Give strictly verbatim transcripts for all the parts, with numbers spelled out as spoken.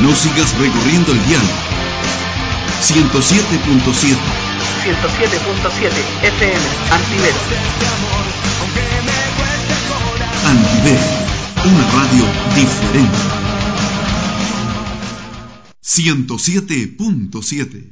No sigas recorriendo el dial. ciento siete punto siete. ciento siete punto siete F M Antivero. Antivero, una radio diferente. ciento siete punto siete.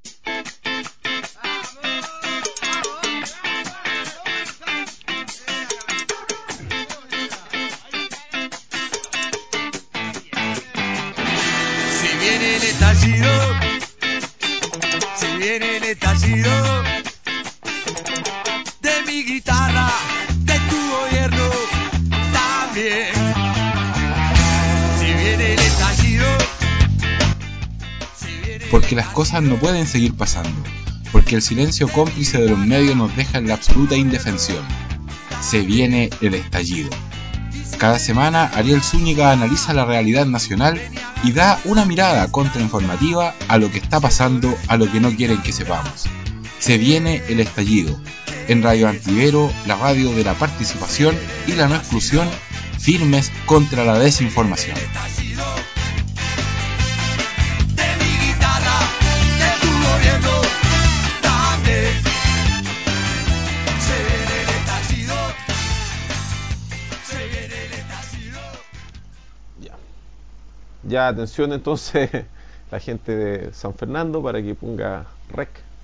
Porque las cosas no pueden seguir pasando, porque el silencio cómplice de los medios nos deja en la absoluta indefensión. Se viene el estallido. Cada semana Ariel Zúñiga analiza la realidad nacional y da una mirada contrainformativa a lo que está pasando, a lo que no quieren que sepamos. Se viene el estallido. En Radio Antivero, la radio de la participación y la no exclusión, firmes contra la desinformación. Ya, atención entonces la gente de San Fernando para que ponga rec.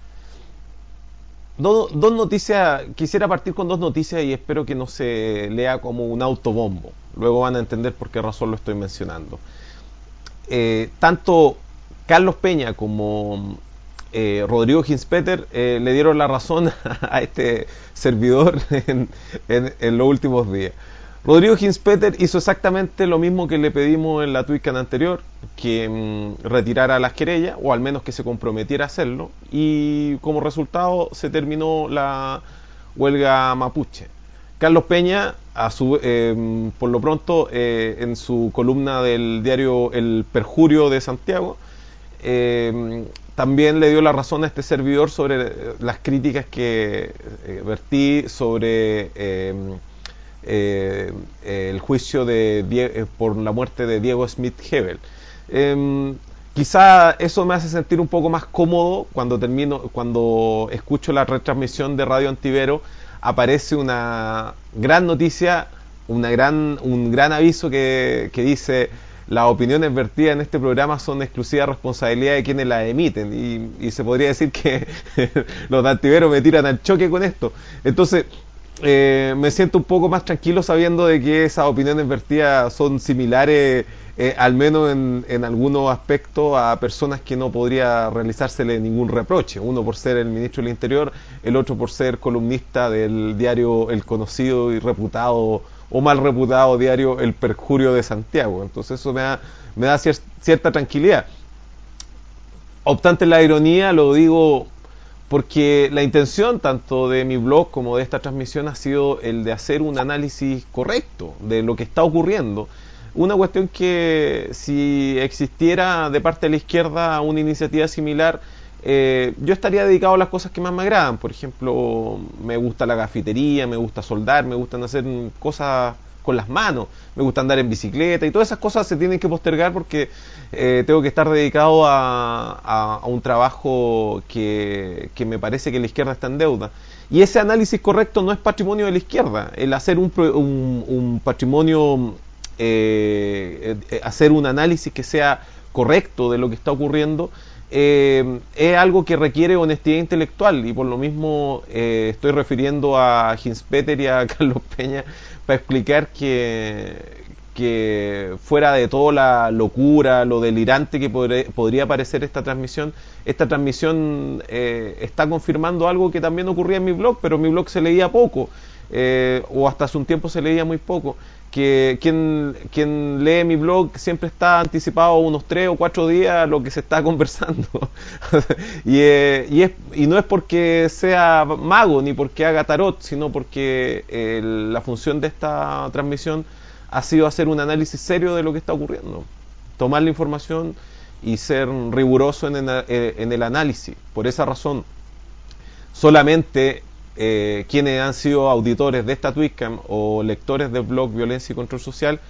Dos, dos noticias, quisiera partir con dos noticias y espero que no se lea como un autobombo. Luego van a entender por qué razón lo estoy mencionando. Eh, tanto Carlos Peña como eh, Rodrigo Ginspeter eh, le dieron la razón a este servidor en, en, en los últimos días. Rodrigo Ginspeter hizo exactamente lo mismo que le pedimos en la Twitcan anterior, que mmm, retirara las querellas, o al menos que se comprometiera a hacerlo, y como resultado se terminó la huelga mapuche. Carlos Peña, a su, eh, por lo pronto, eh, en su columna del diario El Perjurio de Santiago, eh, también le dio la razón a este servidor sobre las críticas que eh, vertí sobre... Eh, Eh, eh, el juicio de Die- eh, por la muerte de Diego Schmidt-Hebel. Eh, quizá eso me hace sentir un poco más cómodo cuando termino, cuando escucho la retransmisión de Radio Antivero, aparece una gran noticia, una gran, un gran aviso que, que dice: las opiniones vertidas en este programa son exclusiva responsabilidad de quienes las emiten, y, y se podría decir que los de Antivero me tiran al choque con esto. Entonces Eh, me siento un poco más tranquilo sabiendo de que esas opiniones vertidas son similares, eh, al menos en, en algunos aspectos, a personas que no podría realizársele ningún reproche. Uno por ser el ministro del Interior, el otro por ser columnista del diario El Conocido y reputado o mal reputado diario El Perjurio de Santiago. Entonces eso me da, me da cier- cierta tranquilidad. Obstante la ironía, lo digo porque la intención tanto de mi blog como de esta transmisión ha sido el de hacer un análisis correcto de lo que está ocurriendo. Una cuestión que, si existiera de parte de la izquierda una iniciativa similar, eh, yo estaría dedicado a las cosas que más me agradan. Por ejemplo, me gusta la gafitería, me gusta soldar, me gustan hacer cosas con las manos, me gusta andar en bicicleta, y todas esas cosas se tienen que postergar porque eh, tengo que estar dedicado a, a, a un trabajo que, que me parece que la izquierda está en deuda. Y ese análisis correcto no es patrimonio de la izquierda. El hacer un, un, un patrimonio, eh, eh, hacer un análisis que sea correcto de lo que está ocurriendo, eh, es algo que requiere honestidad intelectual, y por lo mismo eh, estoy refiriendo a Ginspeter y a Carlos Peña para explicar que, que fuera de toda la locura, lo delirante que podré, podría parecer esta transmisión, esta transmisión eh, está confirmando algo que también ocurría en mi blog, pero en mi blog se leía poco, eh, o hasta hace un tiempo se leía muy poco, que quien, quien lee mi blog siempre está anticipado unos tres o cuatro días a lo que se está conversando. y, eh, y, es, y no es porque sea mago ni porque haga tarot, sino porque eh, la función de esta transmisión ha sido hacer un análisis serio de lo que está ocurriendo, tomar la información y ser riguroso en el, en el análisis. Por esa razón, solamente Eh, quienes han sido auditores de esta Twitcam o lectores del blog Violencia y Control Social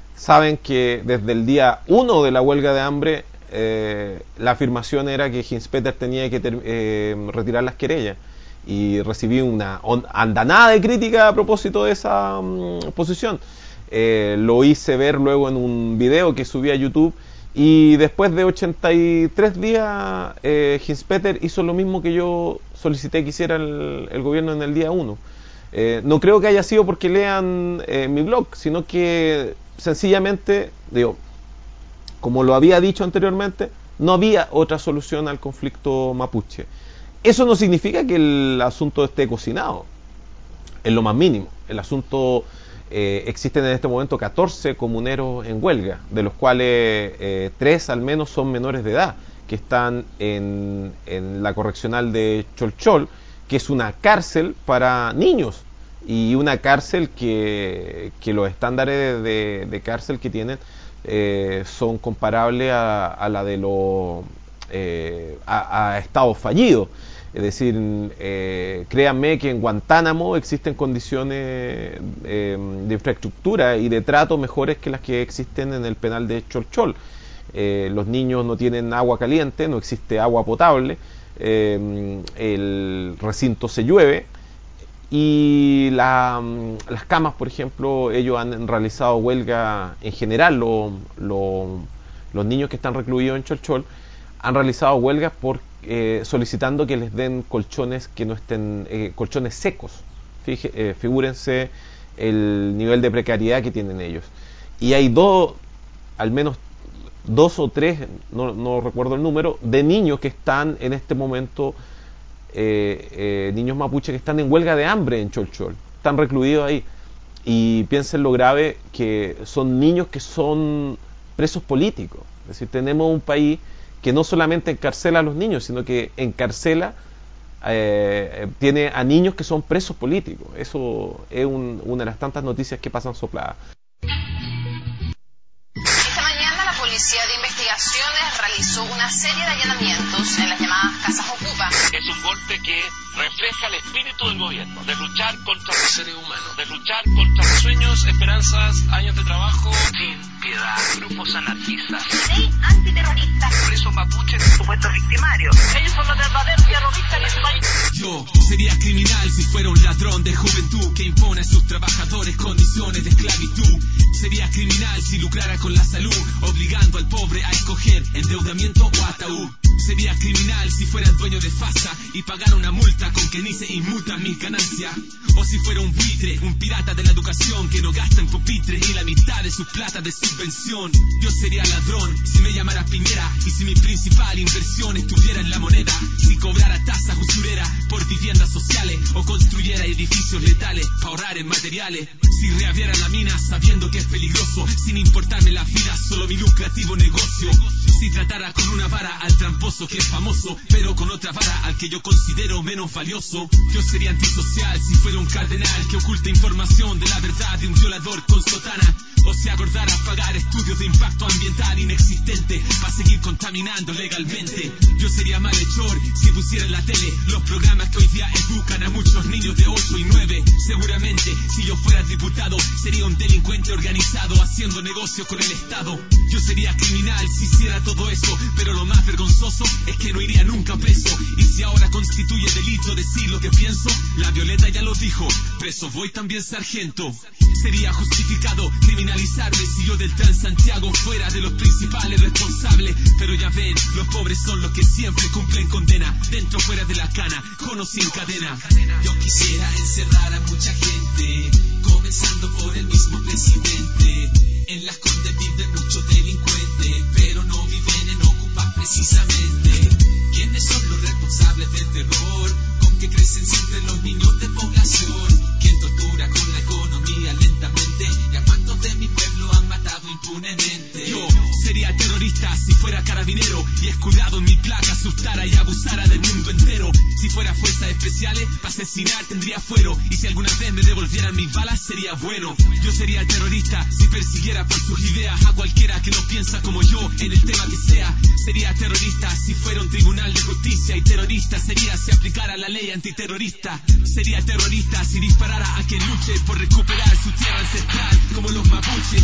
saben que desde el día uno de la huelga de hambre eh, la afirmación era que Hinspeter tenía que ter, eh, retirar las querellas, y recibí una andanada de crítica a propósito de esa um, posición. Eh, lo hice ver luego en un video que subí a YouTube, y después de ochenta y tres días eh, Hinspeter hizo lo mismo que yo solicité que hiciera el, el gobierno en el día uno. Eh, no creo que haya sido porque lean eh, mi blog, sino que sencillamente, digo, como lo había dicho anteriormente, no había otra solución al conflicto mapuche. Eso no significa que el asunto esté cocinado, en lo más mínimo. El asunto, eh, existen en este momento catorce comuneros en huelga, de los cuales eh, tres al menos son menores de edad, que están en, en la correccional de Cholchol, que es una cárcel para niños, y una cárcel que, que los estándares de, de cárcel que tienen eh, son comparables a, a la de los eh, a, a estados fallidos. Es decir, eh, créanme que en Guantánamo existen condiciones eh, de infraestructura y de trato mejores que las que existen en el penal de Cholchol. Eh, los niños no tienen agua caliente, no existe agua potable, eh, el recinto se llueve, y la, las camas, por ejemplo, ellos han realizado huelga en general, lo, lo, los niños que están recluidos en Cholchol han realizado huelgas por Eh, solicitando que les den colchones que no estén eh, colchones secos. Fije, eh, figúrense el nivel de precariedad que tienen ellos. Y hay dos, al menos dos o tres, no, no recuerdo el número, de niños que están en este momento, eh, eh, niños mapuche que están en huelga de hambre en Cholchol, están recluidos ahí. Y piensen lo grave que son niños que son presos políticos. Es decir, tenemos un país que no solamente encarcela a los niños, sino que encarcela, eh, tiene a niños que son presos políticos. Eso es un, una de las tantas noticias que pasan sopladas. Esta mañana la Policía de Investigaciones realizó una serie de allanamientos en las llamadas Casas Ocupa. Es un golpe que refleja el espíritu del gobierno, de luchar contra los seres humanos, de luchar contra sueños, esperanzas, años de trabajo, sin piedad, grupos anarquistas, ley antiterrorista, presos mapuches, supuestos victimarios. Ellos son los verdaderos terroristas en este país. Yo sería criminal si fuera un ladrón de juventud que impone a sus trabajadores condiciones de esclavitud. Sería criminal si lucrara con la salud, obligando al pobre a escoger endeudamiento o ataúd. Sería criminal si fuera el dueño de FASA y pagara una multa con que ni se inmutan mis ganancias. O si fuera un buitre, un pirata de la educación que no gasta en pupitre y la mitad de su plata de subvención. Yo sería ladrón si me llamara Piñera y si mi principal inversión estuviera en la moneda. Si cobrara tasas usureras por viviendas sociales o construyera edificios letales para ahorrar en materiales. Si reabriera la mina sabiendo que es peligroso, sin importarme la vida, solo mi lucrativo negocio. Si tratara con una vara al tramposo que es famoso, pero con otra vara al que yo considero menos valioso. Yo sería antisocial si fuera un cardenal que oculta información de la verdad de un violador con sotana. O se acordara pagar estudios de impacto ambiental inexistente para seguir contaminando legalmente. Yo sería malhechor si pusiera en la tele los programas que hoy día educan a muchos niños de ocho y nueve. Seguramente si yo fuera diputado sería un delincuente organizado haciendo negocio con el Estado. Yo sería criminal si hiciera todo eso, pero lo más vergonzoso es que no iría nunca preso. Y si ahora constituye delito decir lo que pienso, la Violeta ya lo dijo, preso voy también sargento. Sería justificado criminalizarme si yo del Transantiago fuera de los principales responsables. Pero ya ven, los pobres son los que siempre cumplen condena, dentro o fuera de la cana, con o sin cadena. Yo quisiera encerrar a mucha gente, comenzando por el mismo presidente. En las Condes viven muchos delincuentes, pero no viven en Ocupa precisamente. ¿Quiénes son los responsables del terror con que crecen siempre los niños de población? ¿Quién tortura con la economía lentamente? ¿Y a cuántos de mi pueblo han matado impunemente? Yo sería terrorista si fuera carabinero y escudado en mi placa asustara y abusara del mundo entero. Si fuera fuerzas especiales, para asesinar tendría fuero, y si alguna vez me devolvieran mis balas sería bueno. Yo sería terrorista si persiguiera por sus ideas a cualquiera que no piensa como yo en el tema que sea. Sería terrorista si fuera un tribunal de justicia, y terrorista sería si aplicara la ley antiterrorista. Sería terrorista si disparara a quien luche por recuperar su tierra ancestral, como los mapuches violentistas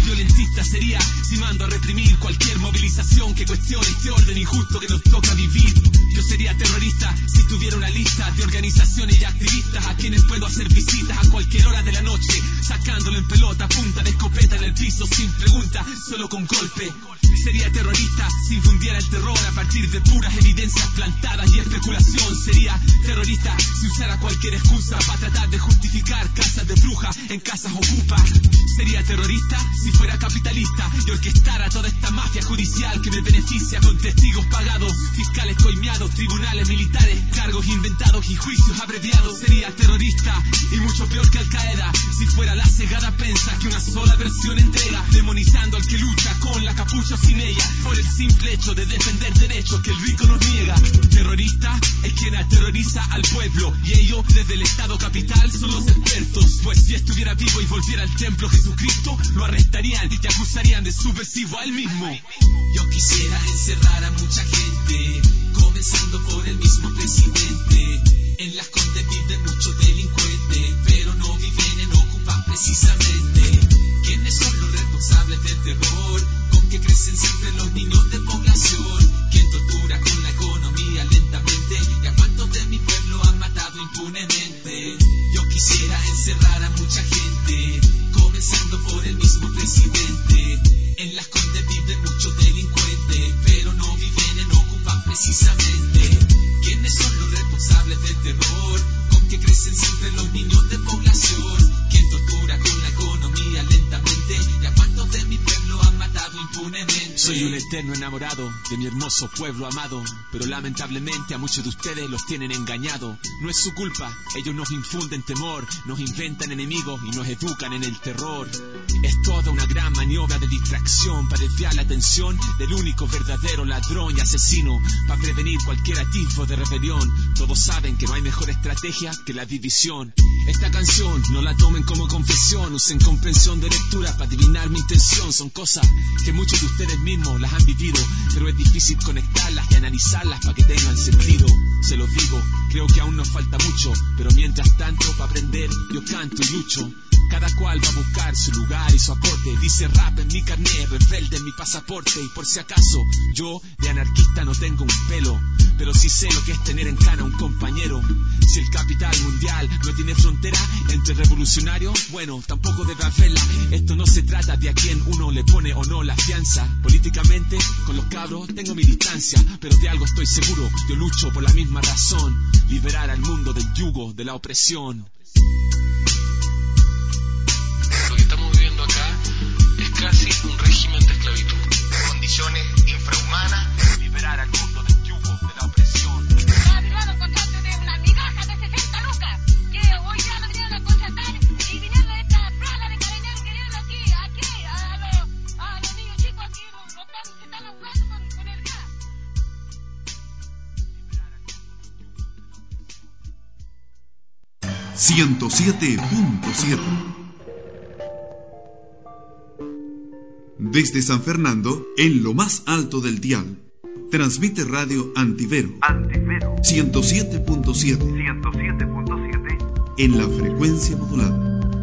terrorista sería si mando a reprimir cualquier movilización que cuestione este orden injusto que nos toca vivir. Yo sería terrorista si tuviera una lista de organizaciones y activistas a quienes puedo hacer visitas a cualquier hora de la noche, sacándolo en pelota, punta de escopeta en el piso sin pregunta, solo con golpe. Sería terrorista si infundiera el terror a partir de puras evidencias plantadas y especulación. Sería terrorista si usara cualquier excusa para tratar de justificar casas de brujas en casas ocupas. Sería terrorista si fuera capitalista y orquestara toda esta mafia judicial que me beneficia con testigos pagados, fiscales coimeados, tribunales militares, cargos inventados y juicios abreviados. Sería terrorista y mucho peor que Al Qaeda si fuera la cegada prensa que una sola versión entrega, demonizando al que lucha con la capucha sin ella, por el simple hecho de defender derechos que el rico nos niega. Terrorista es quien aterroriza al pueblo, y ellos desde el Estado capital son los expertos, pues si estuviera vivo y volviera al templo Jesucristo, lo arrestarían y acusarían de subversivo a él mismo. Yo quisiera encerrar a mucha gente, comenzando por el mismo presidente. En las Condes viven muchos delincuentes, pero no viven en Ocupa precisamente. ¿Quiénes son los responsables del terror con que crecen siempre los niños de población? ¿Quién tortura con la economía lentamente? ¿Y a cuántos de mi pueblo han matado impunemente? Yo quisiera encerrar a mucha gente, comenzando por el mismo presidente. En las Condes viven muchos delincuentes, pero no viven en Ocupa precisamente. ¿Quiénes son los responsables del terror con que crecen siempre los niños de población? ¿Quién tortura con la economía lentamente? ¿Y a cuántos de mi pueblo han matado impunemente? Soy un eterno enamorado de mi hermoso pueblo amado, pero lamentablemente a muchos de ustedes los tienen engañado. No es su culpa, ellos nos infunden temor, nos inventan enemigos y nos educan en el terror. Es toda una gran maniobra de distracción para desviar la atención del único verdadero ladrón y asesino, para prevenir cualquier atisbo de rebelión. Todos saben que no hay mejor estrategia que la división. Esta canción no la tomen como confesión, usen comprensión de lectura para adivinar mi intención. Son cosas que muchos de ustedes mismos las han vivido, pero es difícil conectarlas y analizarlas para que tengan sentido. Se los digo, creo que aún nos falta mucho, pero mientras tanto para aprender yo canto y lucho. Cada cual va a buscar su lugar y su aporte. Dice rap en mi carnet, rebelde en mi pasaporte. Y por si acaso, yo de anarquista no tengo un pelo, pero sí sé lo que es tener en cana un compañero. Si el capital mundial no tiene frontera entre revolucionarios, bueno, tampoco debe haberla. Esto no se trata de a quién uno le pone o no la fianza. Políticamente, con los cabros tengo mi distancia, pero de algo estoy seguro, yo lucho por la misma razón: liberar al mundo del yugo de la opresión. Lo que estamos viviendo acá es casi un régimen de esclavitud. Condiciones infrahumanas. Liberar al mundo del yugo de la opresión. Estaba firmado contrato de una migaja de sesenta lucas, que hoy día me vinieron a contratar y vinieron a esta plaga de carabineros que vienen aquí, aquí, a los, a los niños chicos aquí, los, los están, se están ahogando con, con el gas. ciento siete punto siete. Desde San Fernando, en lo más alto del dial, transmite Radio Antivero, Antivero. ciento siete punto siete. ciento siete punto siete. En la frecuencia modulada.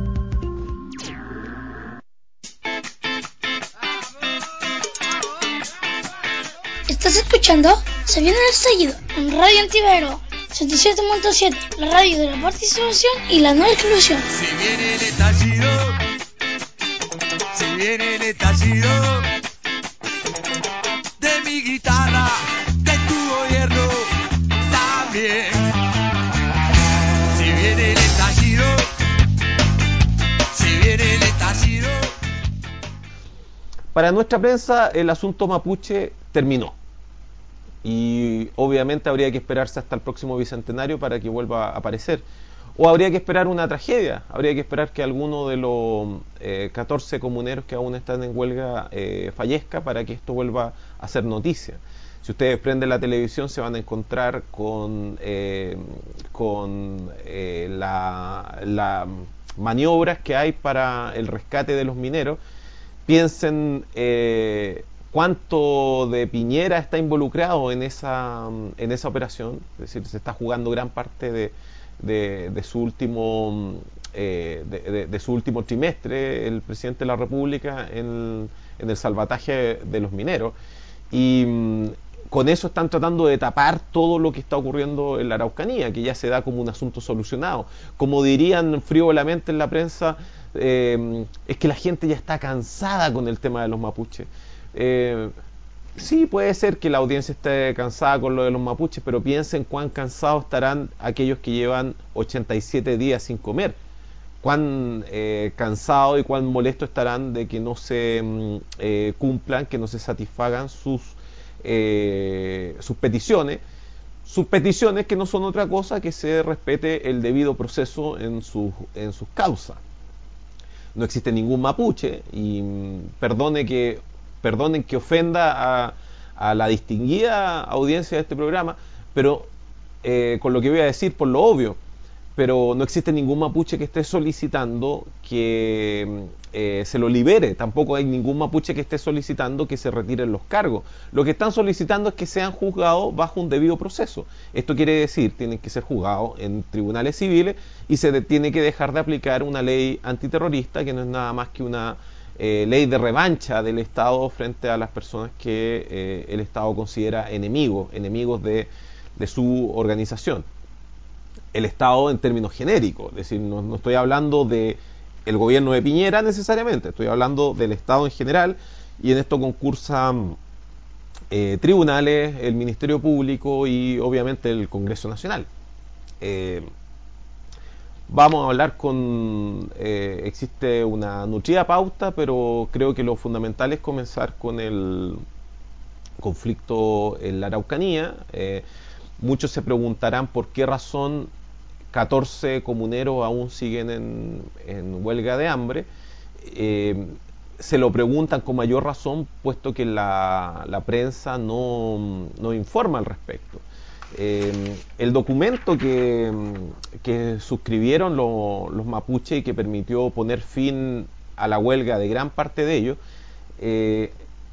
¿Estás escuchando? Se viene el estallido en Radio Antivero, ciento siete punto siete, la radio de la participación y la no exclusión. Se viene el estallido. Se viene el estallido de mi guitarra, de tu gobierno también. Se viene el estallido, se viene el estallido. Para nuestra prensa, el asunto mapuche terminó. Y obviamente habría que esperarse hasta el próximo bicentenario para que vuelva a aparecer. O habría que esperar una tragedia, habría que esperar que alguno de los eh, catorce comuneros que aún están en huelga eh, fallezca para que esto vuelva a ser noticia. Si ustedes prenden la televisión se van a encontrar con, eh, con eh, la, la maniobras que hay para el rescate de los mineros. Piensen eh, cuánto de Piñera está involucrado en esa, en esa operación, es decir, se está jugando gran parte de De, de su último eh, de, de, de su último trimestre, el presidente de la República, en, en el salvataje de los mineros. Y mm, con eso están tratando de tapar todo lo que está ocurriendo en la Araucanía, que ya se da como un asunto solucionado. Como dirían frívolamente en la prensa, eh, es que la gente ya está cansada con el tema de los mapuches. Eh, sí, puede ser que la audiencia esté cansada con lo de los mapuches, pero piensen cuán cansados estarán aquellos que llevan ochenta y siete días sin comer. Cuán eh, cansados y cuán molestos estarán de que no se mm, eh, cumplan, que no se satisfagan sus Eh, sus peticiones, sus peticiones que no son otra cosa que se respete el debido proceso en sus en sus causas. No existe ningún mapuche, y perdone que perdonen que ofenda a, a la distinguida audiencia de este programa, pero eh, con lo que voy a decir por lo obvio, pero no existe ningún mapuche que esté solicitando que eh, se lo libere. Tampoco hay ningún mapuche que esté solicitando que se retiren los cargos. Lo que están solicitando es que sean juzgados bajo un debido proceso. Esto quiere decir, tienen que ser juzgados en tribunales civiles y se de, tiene que dejar de aplicar una ley antiterrorista, que no es nada más que una eh, ley de revancha del Estado frente a las personas que eh, el Estado considera enemigos, enemigos de, de su organización. El Estado en términos genéricos, es decir, no, no estoy hablando de el gobierno de Piñera necesariamente, estoy hablando del Estado en general, y en esto concursan eh, tribunales, el Ministerio Público y obviamente el Congreso Nacional. Eh, vamos a hablar con... Eh, existe una nutrida pauta, pero creo que lo fundamental es comenzar con el conflicto en la Araucanía. Eh, muchos se preguntarán por qué razón catorce comuneros aún siguen en, en huelga de hambre. Eh, se lo preguntan con mayor razón, puesto que la, la prensa no, no informa al respecto. Eh, el documento que, que suscribieron lo, los mapuches y que permitió poner fin a la huelga de gran parte de ellos, eh,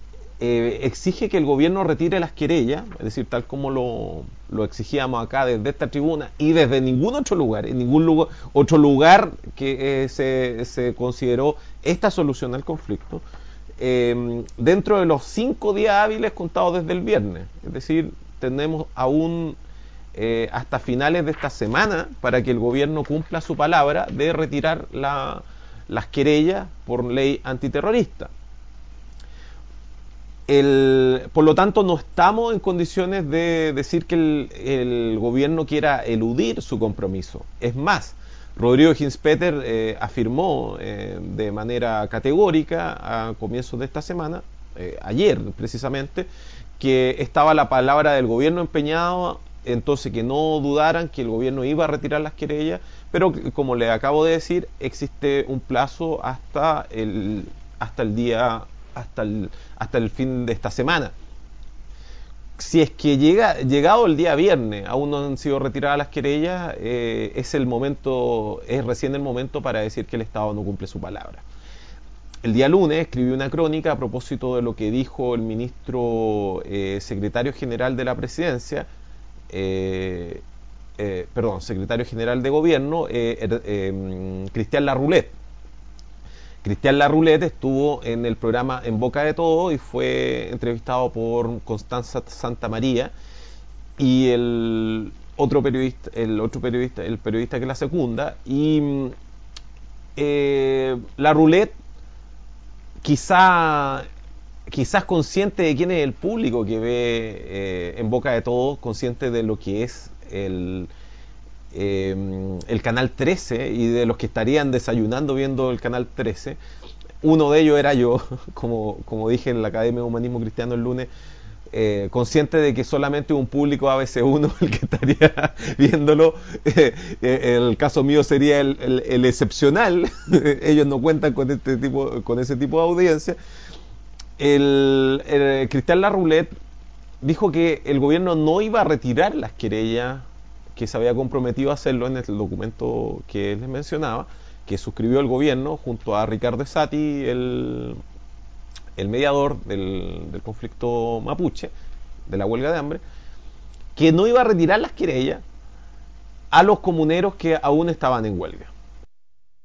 Eh, exige que el gobierno retire las querellas, es decir, tal como lo, lo exigíamos acá desde esta tribuna y desde ningún otro lugar, en ningún lugar, otro lugar que eh, se, se consideró esta solución al conflicto, eh, dentro de los cinco días hábiles contados desde el viernes. Es decir, tenemos aún eh, hasta finales de esta semana para que el gobierno cumpla su palabra de retirar la, las querellas por ley antiterrorista. El, por lo tanto, no estamos en condiciones de decir que el, el gobierno quiera eludir su compromiso. Es más, Rodrigo Hinspeter eh, afirmó eh, de manera categórica a comienzos de esta semana, eh, ayer precisamente, que estaba la palabra del gobierno empeñado, entonces que no dudaran que el gobierno iba a retirar las querellas, pero como les acabo de decir, existe un plazo hasta el, hasta el día... hasta el, hasta el fin de esta semana. Si es que llega, llegado el día viernes aún no han sido retiradas las querellas, eh, es el momento, es recién el momento para decir que el Estado no cumple su palabra. El día lunes escribí una crónica a propósito de lo que dijo el ministro eh, secretario general de la presidencia, eh, eh, perdón, secretario general de gobierno, eh, eh, Cristian Larroulet. Cristian Larroulet estuvo en el programa En Boca de Todo y fue entrevistado por Constanza Santamaría y el otro periodista, el otro periodista, el periodista que la secunda, y eh, Larroulet, quizá quizás consciente de quién es el público que ve eh, En Boca de Todo, consciente de lo que es el Eh, el Canal trece y de los que estarían desayunando viendo el Canal trece. Uno de ellos era yo, como, como dije en la Academia de Humanismo Cristiano el lunes, eh, consciente de que solamente un público A B C uno el que estaría viéndolo. Eh, eh, el caso mío sería el, el, el excepcional. Ellos no cuentan con este tipo, con ese tipo de audiencia. El, el Cristian Larroulet dijo que el gobierno no iba a retirar las querellas, que se había comprometido a hacerlo en el documento que les mencionaba, que suscribió el gobierno junto a Ricardo Esati, el, el mediador del, del conflicto mapuche, de la huelga de hambre, que no iba a retirar las querellas a los comuneros que aún estaban en huelga.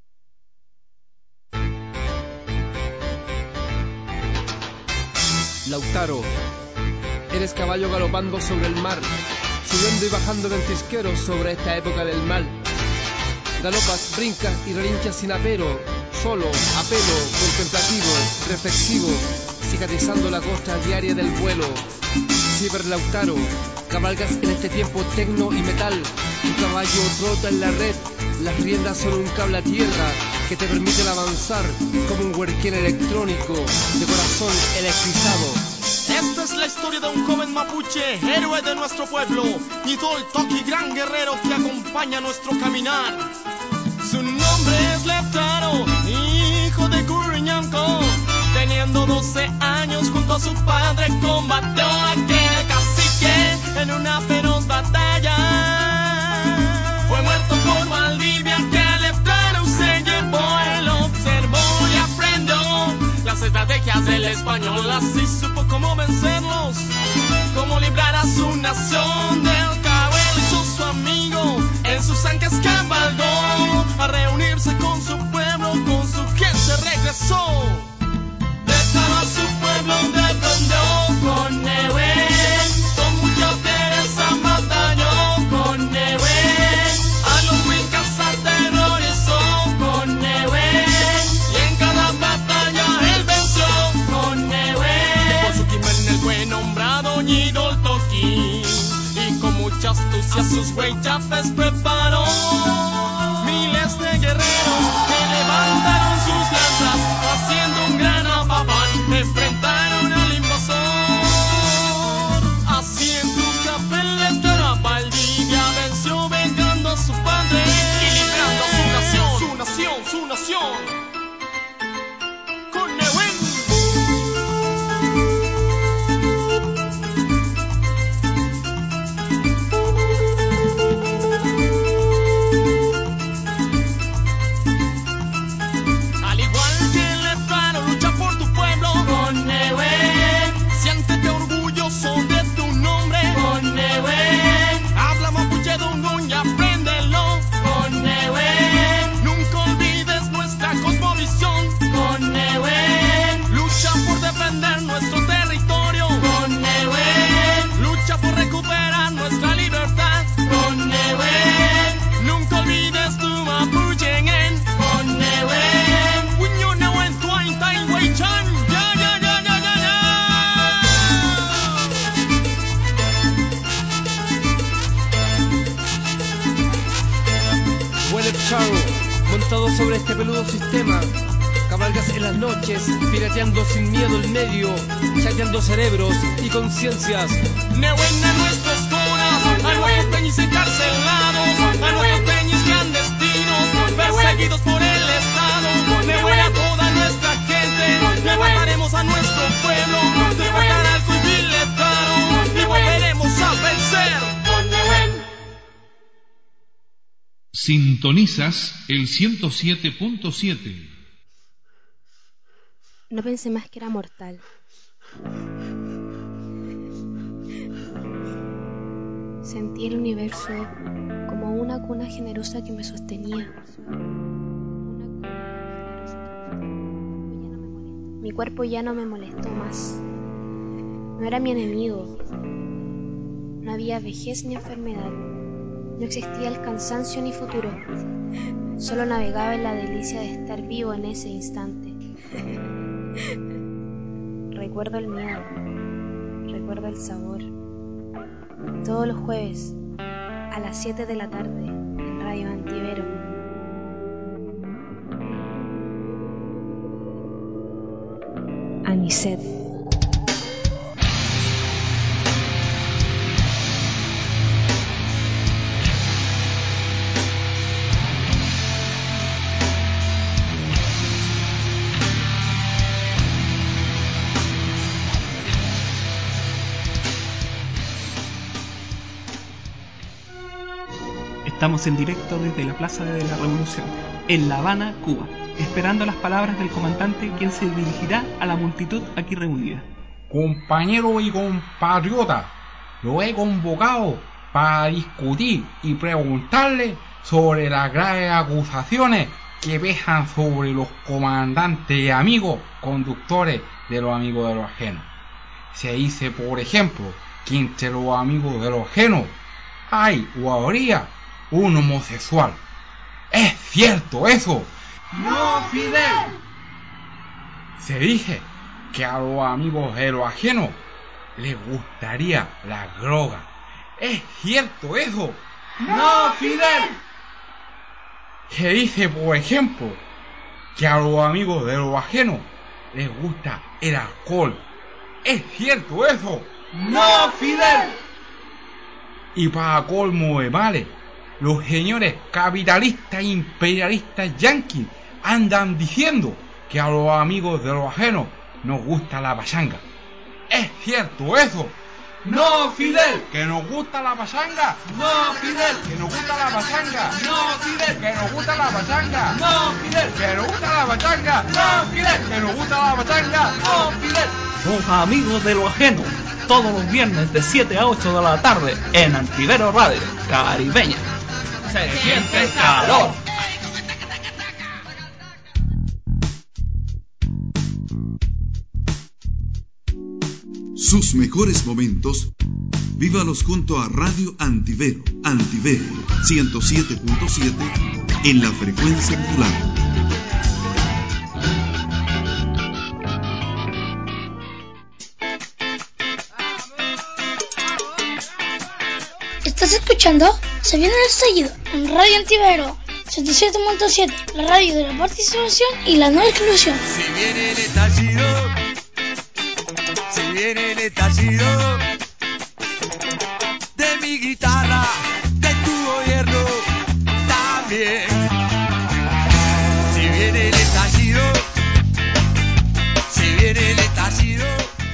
Lautaro, eres caballo galopando sobre el mar, subiendo y bajando ventisqueros sobre esta época del mal. Galopas, brincas y relinchas sin apero, solo, a pelo, contemplativo, reflexivo, cicatrizando la costa diaria del vuelo. Ciberlautaro, cabalgas en este tiempo tecno y metal, tu caballo trota en la red, las riendas son un cable a tierra que te permiten avanzar como un huerquén electrónico de corazón electrizado. Esta es la historia de un joven mapuche, héroe de nuestro pueblo, y Toki, gran guerrero que acompaña nuestro caminar. Su nombre es Lautaro, hijo de Curiñanco. Teniendo doce años junto a su padre combatió a aquel cacique en una feroz batalla. Fue muerto por Valdivia que Lautaro se llevó. Él observó y aprendió las estrategias del español. Así supo cómo vencerlos, cómo librar a su nación del cabo. Él hizo su amigo, en sus ancas cabalgó. A reunirse con su pueblo, con su gente regresó. Dejaba a su pueblo, defendió con Nehuen. Con mucha pereza batalló con Nehuen. A los wincas aterrorizó con Nehuen. Y en cada batalla él venció con Nehuen. Por su quimen él fue nombrado Ñidol Toki. Y con mucha astucia sus hueychapes preparó. Miles de guerreros que levantaron sus lanzas, haciendo un gran apapán, enfrentaron al invasor. Así en Tucapel, Lautaro a Valdivia venció, vengando a su padre y librando a su nación, su nación, su nación. Con Nehuen. Montado sobre este peludo sistema, cabalgas en las noches, pirateando sin miedo el medio, chateando cerebros y conciencias. Nehuen a nuestros coras, a nuestros teñis encarcelados, a nuestros teñis clandestinos, perseguidos por el Estado. Nehuen a toda nuestra gente, levantaremos a nuestro pueblo, de Guataralco y Viletaro, y volveremos a vencer. Sintonizas el ciento siete punto siete. No pensé más que era mortal. Sentí el universo como una cuna generosa que me sostenía. Mi cuerpo ya no me molestó más. No era mi enemigo. No había vejez ni enfermedad. No existía el cansancio ni futuro. Solo navegaba en la delicia de estar vivo en ese instante. Recuerdo el miedo. Recuerdo el sabor. Todos los jueves, a las siete de la tarde, en Radio Antivero. Anicet. Estamos en directo desde la Plaza de la Revolución, en La Habana, Cuba, esperando las palabras del comandante, quien se dirigirá a la multitud aquí reunida. Compañero y compatriota, lo he convocado para discutir y preguntarle sobre las graves acusaciones que pesan sobre los comandantes y amigos conductores de los amigos de los ajenos. Se dice, por ejemplo, que entre los amigos de los ajenos hay o habría un homosexual. ¿Es cierto eso? ¡No, Fidel! Se dice que a los amigos de los ajenos les gustaría la droga. ¿Es cierto eso? ¡No, Fidel! Se dice, por ejemplo, que a los amigos de los ajenos les gusta el alcohol. ¿Es cierto eso? ¡No, Fidel! Y para colmo de males, los señores capitalistas e imperialistas yanquis andan diciendo que a los amigos de los ajenos nos gusta la pachanga. ¿Es cierto eso? ¡No, Fidel! ¿Que nos gusta la pachanga? ¡No, Fidel! ¿Que nos gusta la pachanga? ¡No, Fidel! ¿Que nos gusta la pachanga? ¡No, Fidel! ¿Que nos gusta la pachanga? ¡No, Fidel! ¿Que nos gusta la pachanga? ¡No, Fidel! Los amigos de lo ajeno, todos los viernes de siete a ocho de la tarde en Antivero Radio, Caribeña. Se siente el calor. Sus mejores momentos, vívalos junto a Radio Antivero. Antivero ciento siete punto siete en la frecuencia modulada. ¿Estás escuchando? Se viene el estallido en Radio Antivero setenta y siete punto siete, la radio de la participación y la no exclusión. Si viene el estallido, si viene el estallido de mi guitarra, de tu gobierno también. Si viene el estallido, si viene el estallido.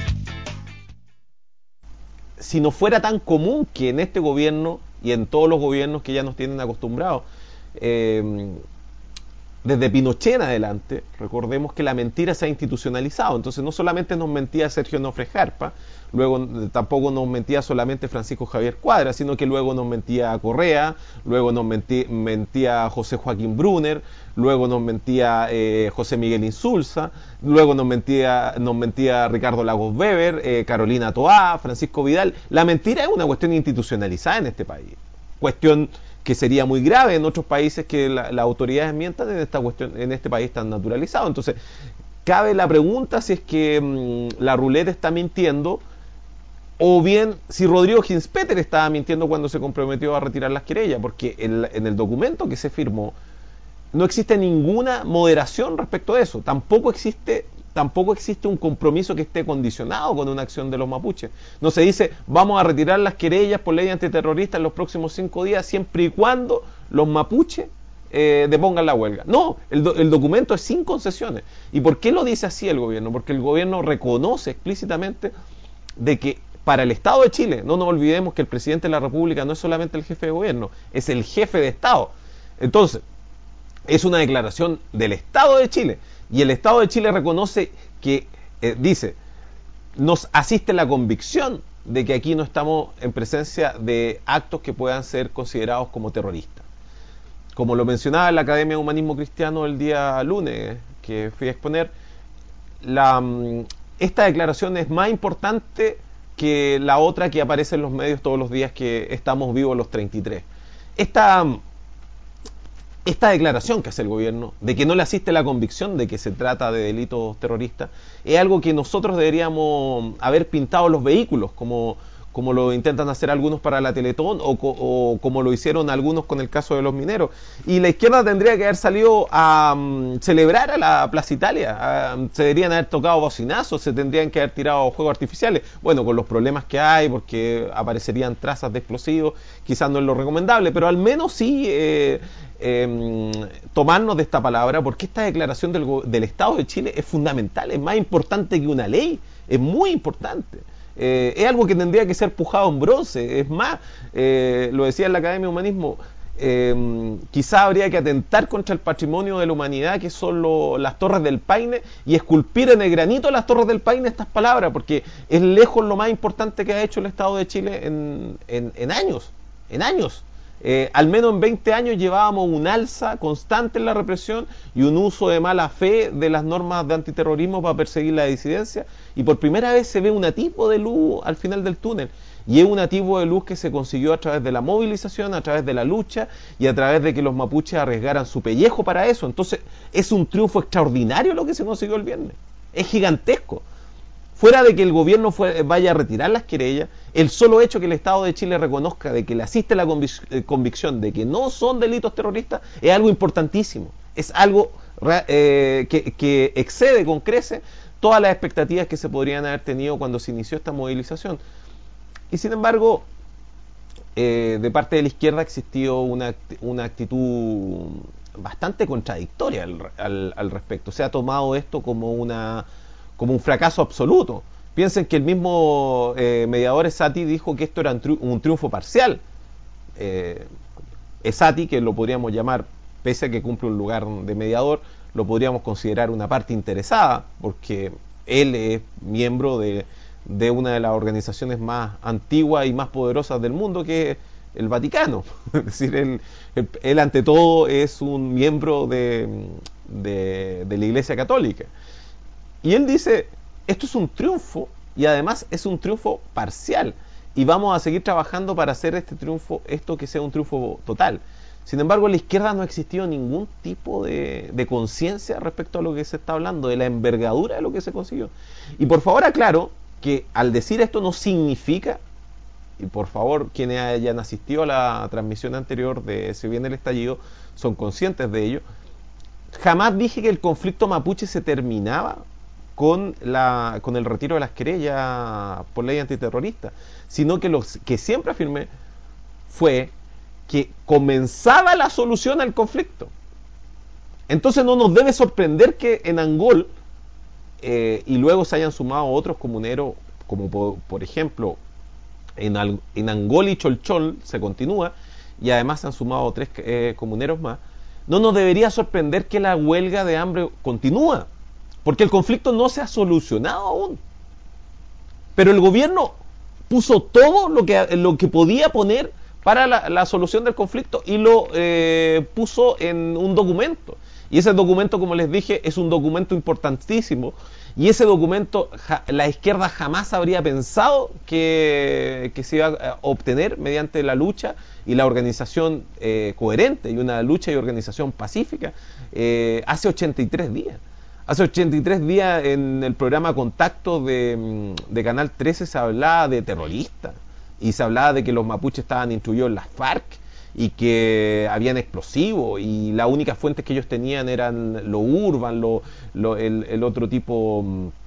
Si no fuera tan común que en este gobierno y en todos los gobiernos que ya nos tienen acostumbrados, eh, desde Pinochet en adelante, recordemos que la mentira se ha institucionalizado. Entonces no solamente nos mentía Sergio Nofre Jarpa, luego tampoco nos mentía solamente Francisco Javier Cuadra, sino que luego nos mentía Correa, luego nos mentía, mentía José Joaquín Brunner, luego nos mentía eh, José Miguel Insulza, luego nos mentía, nos mentía Ricardo Lagos Weber, eh, Carolina Toá, Francisco Vidal. La mentira es una cuestión institucionalizada en este país, cuestión que sería muy grave en otros países que las la autoridades mientan. En esta cuestión, en este país tan naturalizado. Entonces cabe la pregunta si es que mmm, la ruleta está mintiendo, o bien si Rodrigo Ginspeter estaba mintiendo cuando se comprometió a retirar las querellas, porque en, en el documento que se firmó no existe ninguna moderación respecto a eso. Tampoco existe tampoco existe un compromiso que esté condicionado con una acción de los mapuches. No se dice vamos a retirar las querellas por ley antiterrorista en los próximos cinco días siempre y cuando los mapuches eh, depongan la huelga. No, el, do, el documento es sin concesiones. ¿Y por qué lo dice así el gobierno? Porque el gobierno reconoce explícitamente de que para el Estado de Chile, no nos olvidemos que el presidente de la República no es solamente el jefe de gobierno, es el jefe de Estado. Entonces, es una declaración del Estado de Chile. Y el Estado de Chile reconoce que, eh, dice, nos asiste la convicción de que aquí no estamos en presencia de actos que puedan ser considerados como terroristas. Como lo mencionaba en la Academia de Humanismo Cristiano el día lunes que fui a exponer, la, esta declaración es más importante que la otra que aparece en los medios todos los días, que estamos vivos los treinta y tres. Esta... Esta declaración que hace el gobierno, de que no le asiste la convicción de que se trata de delitos terroristas, es algo que nosotros deberíamos haber pintado los vehículos, como, como lo intentan hacer algunos para la Teletón, o, o como lo hicieron algunos con el caso de los mineros. Y la izquierda tendría que haber salido a um, celebrar a la Plaza Italia, uh, se deberían haber tocado bocinazos, se tendrían que haber tirado juegos artificiales. Bueno, con los problemas que hay, porque aparecerían trazas de explosivos, quizás no es lo recomendable, pero al menos sí... Eh, Eh, tomarnos de esta palabra, porque esta declaración del, del Estado de Chile es fundamental, es más importante que una ley, es muy importante, eh, es algo que tendría que ser pujado en bronce. Es más, eh, lo decía en la Academia de Humanismo, eh, quizá habría que atentar contra el patrimonio de la humanidad, que son lo, las Torres del Paine, y esculpir en el granito de las Torres del Paine estas palabras, porque es lejos lo más importante que ha hecho el Estado de Chile en, en, en años, en años. Eh, al menos en veinte años llevábamos un alza constante en la represión y un uso de mala fe de las normas de antiterrorismo para perseguir la disidencia, y por primera vez se ve un atisbo de luz al final del túnel, y es un atisbo de luz que se consiguió a través de la movilización, a través de la lucha y a través de que los mapuches arriesgaran su pellejo para eso. Entonces es un triunfo extraordinario lo que se consiguió el viernes, es gigantesco. Fuera de que el gobierno fue, vaya a retirar las querellas, el solo hecho que el Estado de Chile reconozca de que le asiste la convic- eh, convicción de que no son delitos terroristas es algo importantísimo, es algo eh, que, que excede con creces todas las expectativas que se podrían haber tenido cuando se inició esta movilización. Y sin embargo, eh, de parte de la izquierda ha existido una, una actitud bastante contradictoria al, al, al respecto. Se ha tomado esto como una como un fracaso absoluto. Piensen que el mismo eh, mediador Esati dijo que esto era un, tri- un triunfo parcial. Eh, Esati, que lo podríamos llamar, pese a que cumple un lugar de mediador, lo podríamos considerar una parte interesada, porque él es miembro de, de una de las organizaciones más antiguas y más poderosas del mundo, que es el Vaticano. Es decir, él, él, él ante todo es un miembro de, de, de la Iglesia Católica. Y él dice, esto es un triunfo, y además es un triunfo parcial, y vamos a seguir trabajando para hacer este triunfo, esto que sea un triunfo total. Sin embargo, en la izquierda no ha existido ningún tipo de, de conciencia respecto a lo que se está hablando, de la envergadura de lo que se consiguió. Y por favor aclaro que al decir esto no significa, y por favor quienes hayan asistido a la transmisión anterior de Se Viene el Estallido son conscientes de ello, jamás dije que el conflicto mapuche se terminaba con, la, con el retiro de las querellas por ley antiterrorista, sino que lo que siempre afirmé fue que comenzaba la solución al conflicto. Entonces no nos debe sorprender que en Angol eh, y luego se hayan sumado otros comuneros, como por, por ejemplo en, Al, en Angol y Cholchol se continúa, y además se han sumado tres eh, comuneros más. No nos debería sorprender que la huelga de hambre continúa, porque el conflicto no se ha solucionado aún. Pero el gobierno puso todo lo que, lo que podía poner para la, la solución del conflicto y lo eh, puso en un documento. Y ese documento, como les dije, es un documento importantísimo. Y ese documento ja, la izquierda jamás habría pensado que, que se iba a obtener mediante la lucha y la organización eh, coherente, y una lucha y organización pacífica eh, hace ochenta y tres días. Hace ochenta y tres días en el programa Contacto de, de Canal trece se hablaba de terroristas, y se hablaba de que los mapuches estaban instruidos en las FARC y que habían explosivos, y las únicas fuentes que ellos tenían eran lo urban, lo, lo, el, el otro tipo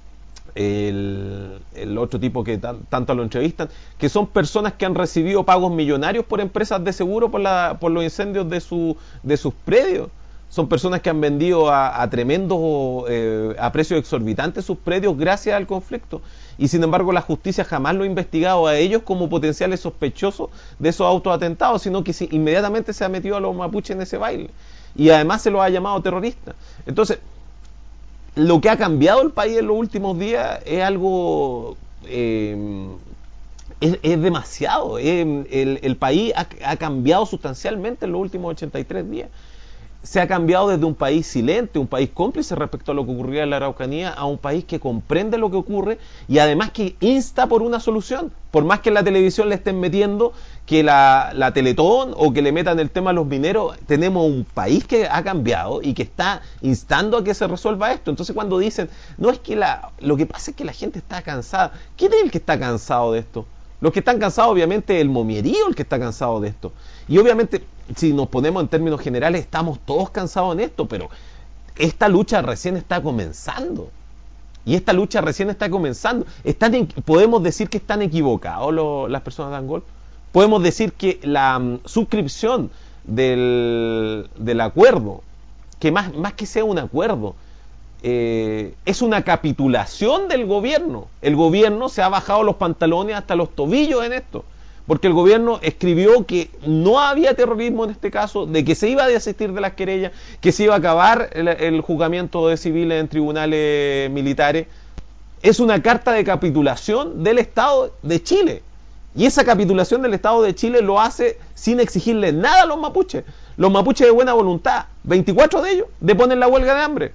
el, el otro tipo que tan, tanto lo entrevistan, que son personas que han recibido pagos millonarios por empresas de seguro por, la, por los incendios de, su, de sus predios. Son personas que han vendido a, a tremendos, eh, a precios exorbitantes sus predios gracias al conflicto. Y sin embargo la justicia jamás lo ha investigado a ellos como potenciales sospechosos de esos autoatentados, sino que si, inmediatamente se ha metido a los mapuches en ese baile. Y además se los ha llamado terroristas. Entonces, lo que ha cambiado el país en los últimos días es algo... Eh, es, es demasiado. Eh, el, el país ha, ha cambiado sustancialmente en los últimos ochenta y tres días. Se ha cambiado desde un país silente, un país cómplice respecto a lo que ocurría en la Araucanía, a un país que comprende lo que ocurre y además que insta por una solución. Por más que en la televisión le estén metiendo que la, la Teletón o que le metan el tema a los mineros, tenemos un país que ha cambiado y que está instando a que se resuelva esto. Entonces cuando dicen, no es que la, lo que pasa es que la gente está cansada, ¿quién es el que está cansado de esto? Los que están cansados, obviamente, el momierío el que está cansado de esto. Y obviamente, si nos ponemos en términos generales, estamos todos cansados en esto, pero esta lucha recién está comenzando. Y esta lucha recién está comenzando. Están en, podemos decir que están equivocados lo, las personas de Angol. Podemos decir que la um, suscripción del, del acuerdo, que más, más que sea un acuerdo, Eh, es una capitulación del gobierno. El gobierno se ha bajado los pantalones hasta los tobillos en esto, porque el gobierno escribió que no había terrorismo en este caso, de que se iba a desistir de las querellas, que se iba a acabar el, el juzgamiento de civiles en tribunales militares. Es una carta de capitulación del Estado de Chile, Y esa capitulación del Estado de Chile lo hace sin exigirle nada a los mapuches. Los mapuches de buena voluntad, veinticuatro de ellos, deponen la huelga de hambre.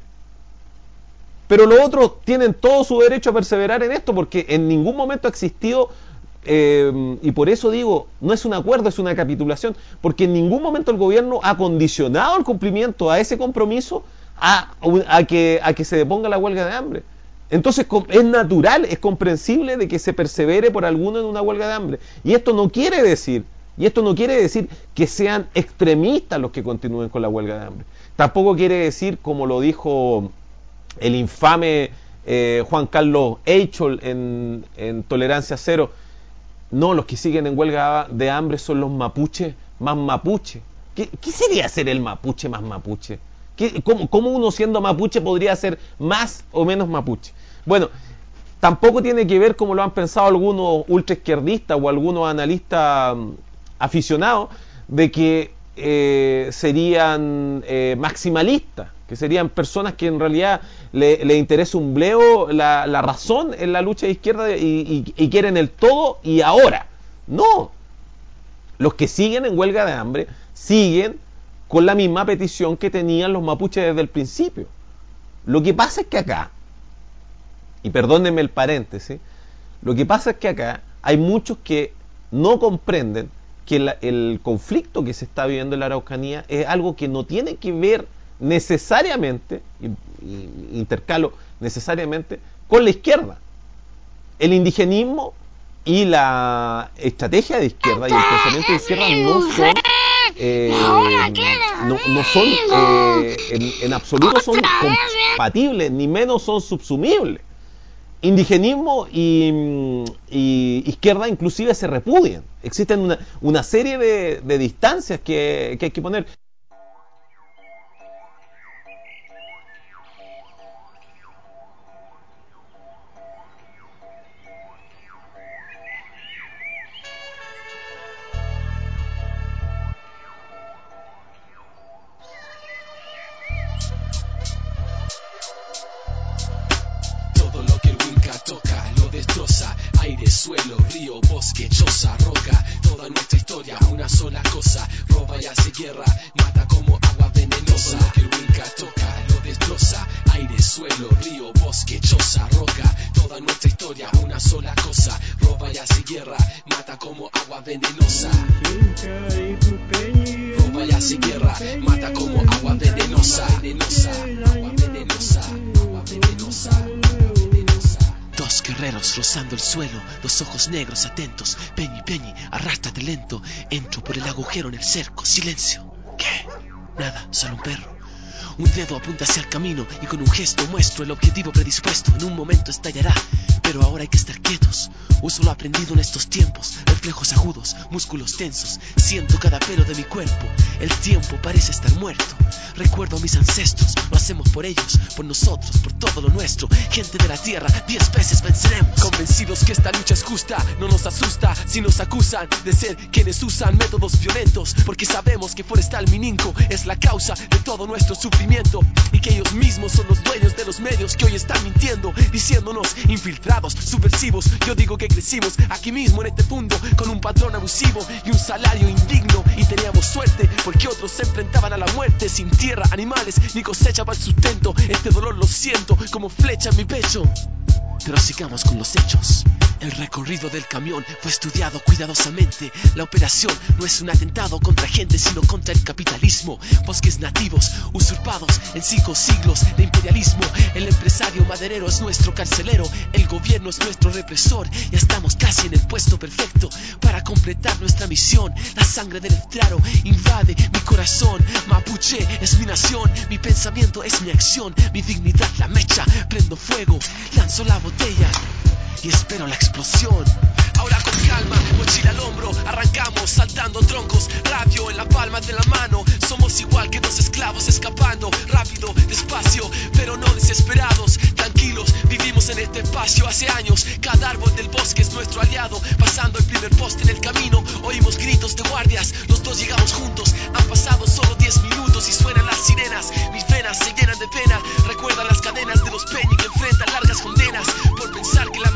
Pero los otros tienen todo su derecho a perseverar en esto, porque en ningún momento ha existido, eh, y por eso digo, no es un acuerdo, es una capitulación, porque en ningún momento el gobierno ha condicionado el cumplimiento a ese compromiso a, a, que, a que se deponga la huelga de hambre. Entonces es natural, es comprensible de que se persevere por alguno en una huelga de hambre. Y esto no quiere decir, y esto no quiere decir que sean extremistas los que continúen con la huelga de hambre. Tampoco quiere decir, como lo dijo el infame eh, Juan Carlos Eichel en, en Tolerancia Cero, no, los que siguen en huelga de hambre son los mapuches más mapuche. ¿Qué, qué sería ser el mapuche más mapuche? ¿Qué, cómo, ¿Cómo uno siendo mapuche podría ser más o menos mapuche? Bueno, tampoco tiene que ver, como lo han pensado algunos ultraizquierdistas o algunos analistas um, aficionados, de que eh, serían eh, maximalistas, que serían personas que en realidad le, le interesa un bleo la, la razón en la lucha de izquierda y, y, y quieren el todo y ahora. No. Los que siguen en huelga de hambre siguen con la misma petición que tenían los mapuches desde el principio. Lo que pasa es que acá, y perdónenme el paréntesis, lo que pasa es que acá hay muchos que no comprenden que la, el conflicto que se está viviendo en la Araucanía es algo que no tiene que ver necesariamente, y, y, intercalo necesariamente, con la izquierda. El indigenismo y la estrategia de izquierda y el pensamiento de izquierda no son eh, no, no son eh, en, en absoluto son compatibles, ni menos son subsumibles. Indigenismo y, y izquierda inclusive se repudian. Existen una, una serie de, de distancias que, que hay que poner. Aire, suelo, río, bosque, choza, roca, toda nuestra historia, una sola cosa, roba y hace guerra, mata como agua venenosa. Todo lo que el Winca toca, lo destroza. Aire, suelo, río, bosque, choza, roca, toda nuestra historia, una sola cosa, roba y hace guerra, mata como agua venenosa. Roba y hace guerra, mata como agua venenosa, venenosa, agua venenosa, agua venenosa. Dos guerreros rozando el suelo, los ojos negros atentos. Peñi, Peñi, arrástrate lento. Entro por el agujero en el cerco. Silencio. ¿Qué? Nada, solo un perro. Un dedo apunta hacia el camino y con un gesto muestro el objetivo predispuesto. En un momento estallará, pero ahora hay que estar quietos. Uso lo aprendido en estos tiempos. Reflejos agudos, músculos tensos. Siento cada pelo de mi cuerpo. El tiempo parece estar muerto. Recuerdo a mis ancestros. Lo hacemos por ellos, por nosotros, por todo lo nuestro. Gente de la tierra, diez veces venceremos. Convencidos que esta lucha es justa. No nos asusta si nos acusan de ser quienes usan métodos violentos. Porque sabemos que Forestal Mininco es la causa de todo nuestro sufrimiento. Y que ellos mismos son los dueños de los medios que hoy están mintiendo, diciéndonos infiltrados, subversivos. Yo digo que crecimos aquí mismo en este mundo con un patrón abusivo y un salario indigno. Y teníamos suerte porque otros se enfrentaban a la muerte sin tierra, animales ni cosecha para el sustento. Este dolor lo siento como flecha en mi pecho. Pero sigamos con los hechos. El recorrido del camión fue estudiado cuidadosamente. La operación no es un atentado contra gente, sino contra el capitalismo. Bosques nativos usurpados en cinco siglos de imperialismo. El empresario maderero es nuestro carcelero. El gobierno es nuestro represor. Ya estamos casi en el puesto perfecto para completar nuestra misión. La sangre del estraro invade mi corazón. Mapuche es mi nación. Mi pensamiento es mi acción. Mi dignidad la mecha. Prendo fuego, lanzo la botella y espero la explosión. Ahora con calma, mochila al hombro, arrancamos saltando troncos, radio en la palma de la mano. Somos igual que dos esclavos escapando, rápido, despacio, pero no desesperados. Tranquilos, vivimos en este espacio hace años. Cada árbol del bosque es nuestro aliado. Pasando el primer poste en el camino, oímos gritos de guardias. Los dos llegamos juntos, han pasado solo diez minutos y suenan las sirenas. Mis venas se llenan de pena, recuerdan las cadenas de los Peñi que enfrentan largas condenas por pensar que la madera es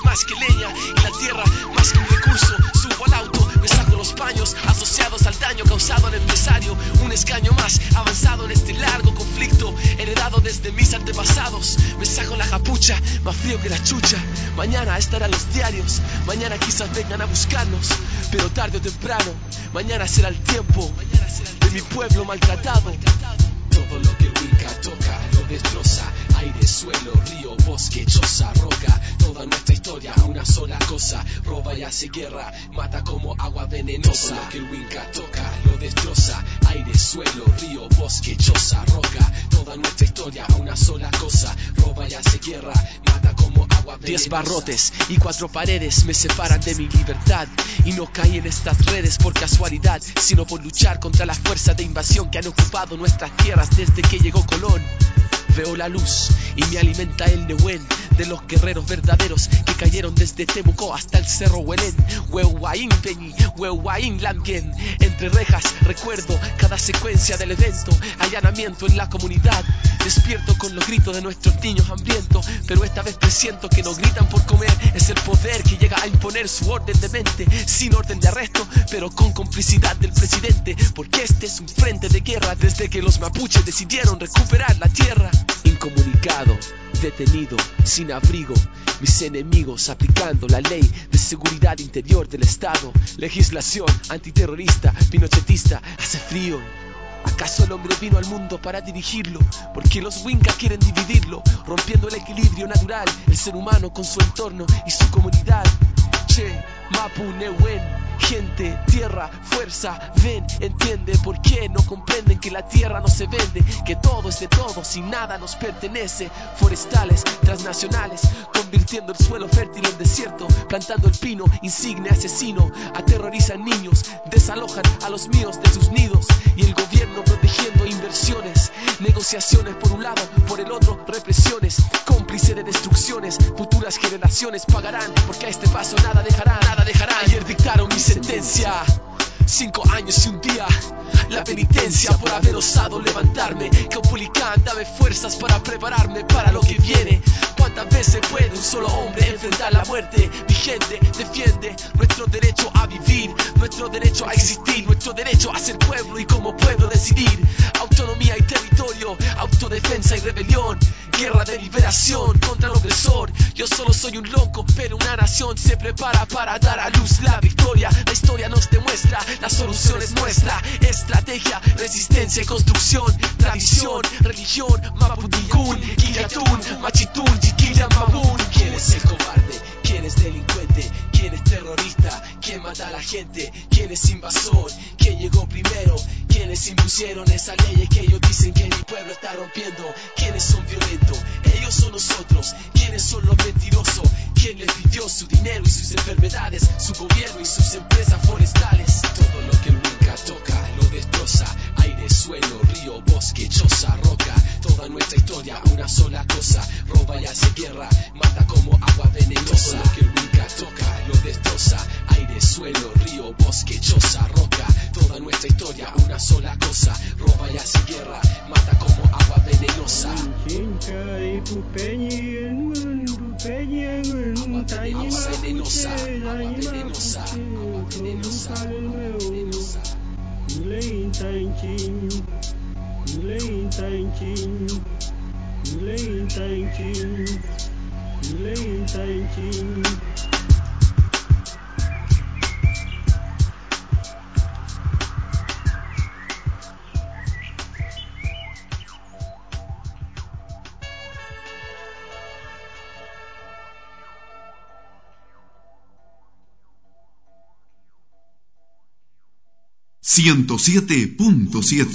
más que leña y la tierra más que un recurso. Subo al auto, me saco los paños asociados al daño causado al empresario. Un escaño más avanzado en este largo conflicto heredado desde mis antepasados. Me saco la capucha, más frío que la chucha. Mañana estarán los diarios, mañana quizás vengan a buscarnos, pero tarde o temprano, mañana será el tiempo de mi pueblo maltratado. Todo lo que el Winca toca lo destroza. Aire, suelo, río, bosque, choza, roca. Toda nuestra historia a una sola cosa. Roba y hace guerra, mata como agua venenosa. Todo lo que el Winca toca lo destroza. Aire, suelo, río, bosque, choza, roca. Toda nuestra historia a una sola cosa. Roba y hace guerra, mata como agua venenosa. Diez barrotes y cuatro paredes me separan de mi libertad. Y no caí en estas redes por casualidad, sino por luchar contra las fuerzas de invasión que han ocupado nuestras tierras desde que llegó Colón. Veo la luz y me alimenta el Nehuen de los guerreros verdaderos que cayeron desde Temuco hasta el Cerro Huelén. Huehuaín Peñi, Huehuaín Langen. Entre rejas recuerdo cada secuencia del evento. Allanamiento en la comunidad. Despierto con los gritos de nuestros niños hambrientos, pero esta vez presiento que no gritan por comer. Es el poder que llega a imponer su orden de mente, sin orden de arresto, pero con complicidad del presidente. Porque este es un frente de guerra desde que los mapuches decidieron recuperar la tierra. Incomunicado, detenido, sin abrigo, mis enemigos aplicando la ley de seguridad interior del Estado. Legislación antiterrorista, pinochetista, hace frío. ¿Acaso el hombre vino al mundo para dirigirlo? Porque los Winca quieren dividirlo, rompiendo el equilibrio natural, el ser humano con su entorno y su comunidad. Che, Mapu, Nehuen, gente, tierra, fuerza, ven, entiende por qué no comprenden que la tierra no se vende, que todo es de todos y nada nos pertenece. Forestales, transnacionales, convirtiendo el suelo fértil en desierto, plantando el pino, insigne asesino, aterrorizan niños, desalojan a los míos de sus nidos, y el gobierno protegiendo inversiones, negociaciones por un lado, por el otro represiones, cómplice de destrucciones, futuras generaciones pagarán, porque a este paso nada dejarán, nada dejarán. Ayer dictaron mi sentencia, cinco años y un día, la penitencia por haber osado levantarme. Caupolicán, dame fuerzas para prepararme para lo que viene. ¿Cuántas veces puede un solo hombre enfrentar la muerte? Mi gente defiende nuestro derecho a vivir, nuestro derecho a existir, nuestro derecho a ser pueblo y como pueblo decidir. Autonomía y territorio, autodefensa y rebelión, guerra de liberación contra el opresor. Yo solo soy un loco, pero una nación se prepara para dar a luz la victoria. La historia nos demuestra, la solución es nuestra. Estrategia, resistencia y construcción, tradición, religión, Mapudungún, Quillatún, Machitún, Chiquillan, Mabún. ¿Quién es el cobarde? ¿Quién es delincuente? ¿Quién es terrorista? ¿Quién mata a la gente? ¿Quién es invasor? ¿Quién llegó primero? ¿Quiénes impusieron esas leyes que ellos dicen que mi pueblo está rompiendo? ¿Quiénes son violentos? Ellos son nosotros. ¿Quiénes son los mentirosos? ¿Quién les pidió su dinero y sus enfermedades? Su gobierno y sus empresas forestales. Todo lo que el Winca toca lo destroza. Aire, suelo, río, bosque, choza, roca. Toda nuestra historia una sola cosa. Roba y hace guerra, mata como agua venenosa. Todo lo que el Winca toca lo destroza. Aire, suelo, río, bosque, choza, roca. Toda nuestra historia una sola cosa. Roba y hace guerra, mata como agua venenosa. Agua venenosa, agua venenosa, agua venenosa, agua venenosa. ciento siete punto siete.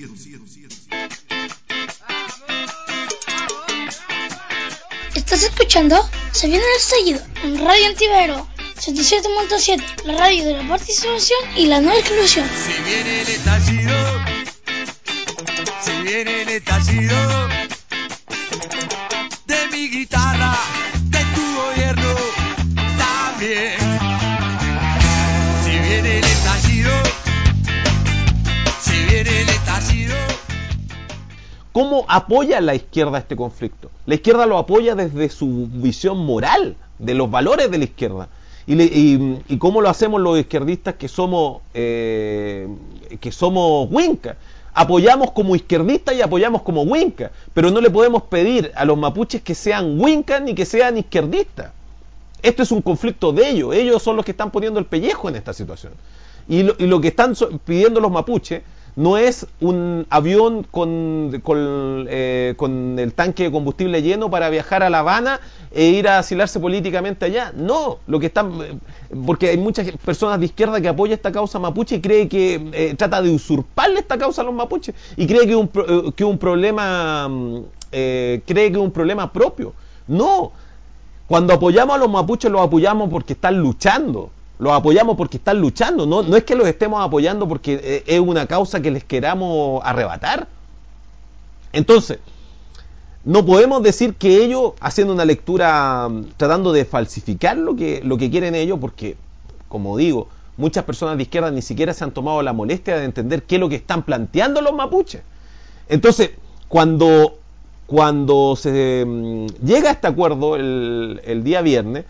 ¿Estás escuchando? Se viene el estallido en Radio Antivero ciento siete punto siete, la radio de la participación y la no exclusión. Se viene el estallido, se viene el estallido de mi guitarra, de tu gobierno también. Se viene el estallido, se viene el estallido. ¿Cómo apoya la izquierda este conflicto? La izquierda lo apoya desde su visión moral, de los valores de la izquierda. Y, le, y, y cómo lo hacemos los izquierdistas que somos eh, que somos huincas. Apoyamos como izquierdistas y apoyamos como huincas, pero no le podemos pedir a los mapuches que sean huincas ni que sean izquierdistas. Esto es un conflicto de ellos. Ellos son los que están poniendo el pellejo en esta situación. Y lo, y lo que están so, pidiendo los mapuches no es un avión con, con, eh, con el tanque de combustible lleno para viajar a La Habana e ir a asilarse políticamente allá. No, lo que están, porque hay muchas personas de izquierda que apoyan esta causa mapuche y cree que eh, trata de usurparle esta causa a los mapuches y cree que es un, que un problema eh, cree que es un problema propio. No, cuando apoyamos a los mapuches los apoyamos porque están luchando. Los apoyamos porque están luchando, no, no es que los estemos apoyando porque es una causa que les queramos arrebatar. Entonces, no podemos decir que ellos, haciendo una lectura, tratando de falsificar lo que, lo que quieren ellos, porque, como digo, muchas personas de izquierda ni siquiera se han tomado la molestia de entender qué es lo que están planteando los mapuches. Entonces, cuando, cuando se um, llega a este acuerdo el, el día viernes,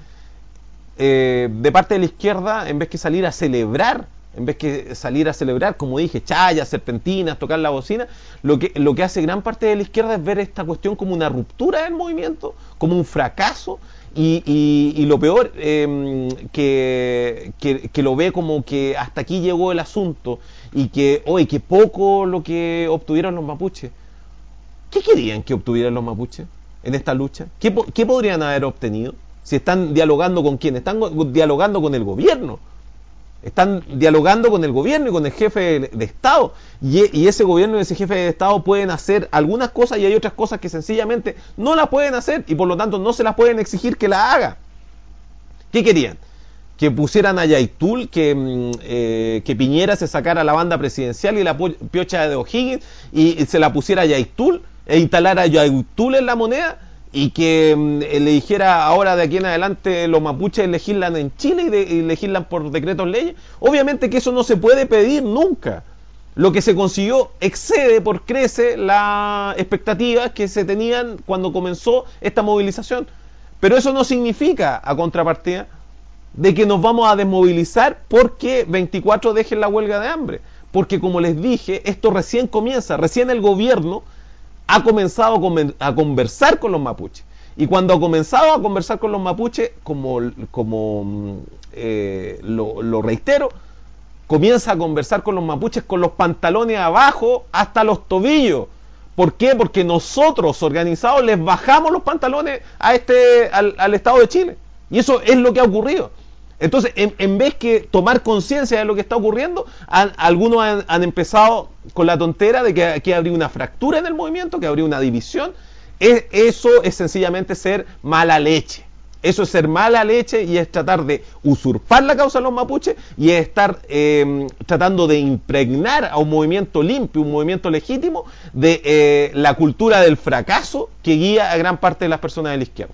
Eh, de parte de la izquierda, en vez que salir a celebrar, en vez que salir a celebrar, como dije, chayas, serpentinas, tocar la bocina, lo que, lo que hace gran parte de la izquierda es ver esta cuestión como una ruptura del movimiento, como un fracaso, y, y, y lo peor, eh, que, que, que lo ve como que hasta aquí llegó el asunto, y que, oye, que poco lo que obtuvieron los mapuches. ¿Qué querían que obtuvieran los mapuches en esta lucha? ¿Qué, qué podrían haber obtenido? Si están dialogando con quién, están dialogando con el gobierno, están dialogando con el gobierno y con el jefe de, de Estado, y, y ese gobierno y ese jefe de Estado pueden hacer algunas cosas y hay otras cosas que sencillamente no las pueden hacer y por lo tanto no se las pueden exigir que la haga. ¿Qué querían? Que pusieran a Yaitul, que, eh, que Piñera se sacara la banda presidencial y la piocha de O'Higgins y, y se la pusiera a Yaitul e instalara a Yaitul en la moneda. Y que eh, le dijera ahora de aquí en adelante los mapuches legislan en Chile y, de, y legislan por decretos leyes. Obviamente que eso no se puede pedir nunca. Lo que se consiguió excede por crece las expectativas que se tenían cuando comenzó esta movilización. Pero eso no significa, a contrapartida, de que nos vamos a desmovilizar porque veinticuatro dejen la huelga de hambre. Porque como les dije, esto recién comienza, recién el gobierno ha comenzado a conversar con los mapuches. Y cuando ha comenzado a conversar con los mapuches, como, como eh, lo, lo reitero, comienza a conversar con los mapuches con los pantalones abajo hasta los tobillos. ¿Por qué? Porque nosotros, organizados, les bajamos los pantalones a este, al, al Estado de Chile. Y eso es lo que ha ocurrido. Entonces, en, en vez que tomar conciencia de lo que está ocurriendo, han, algunos han, han empezado con la tontera de que, que habría una fractura en el movimiento, que habría una división. Es, eso es sencillamente ser mala leche. Eso es ser mala leche y es tratar de usurpar la causa de los mapuches y es estar eh, tratando de impregnar a un movimiento limpio, un movimiento legítimo, de eh, la cultura del fracaso que guía a gran parte de las personas de la izquierda.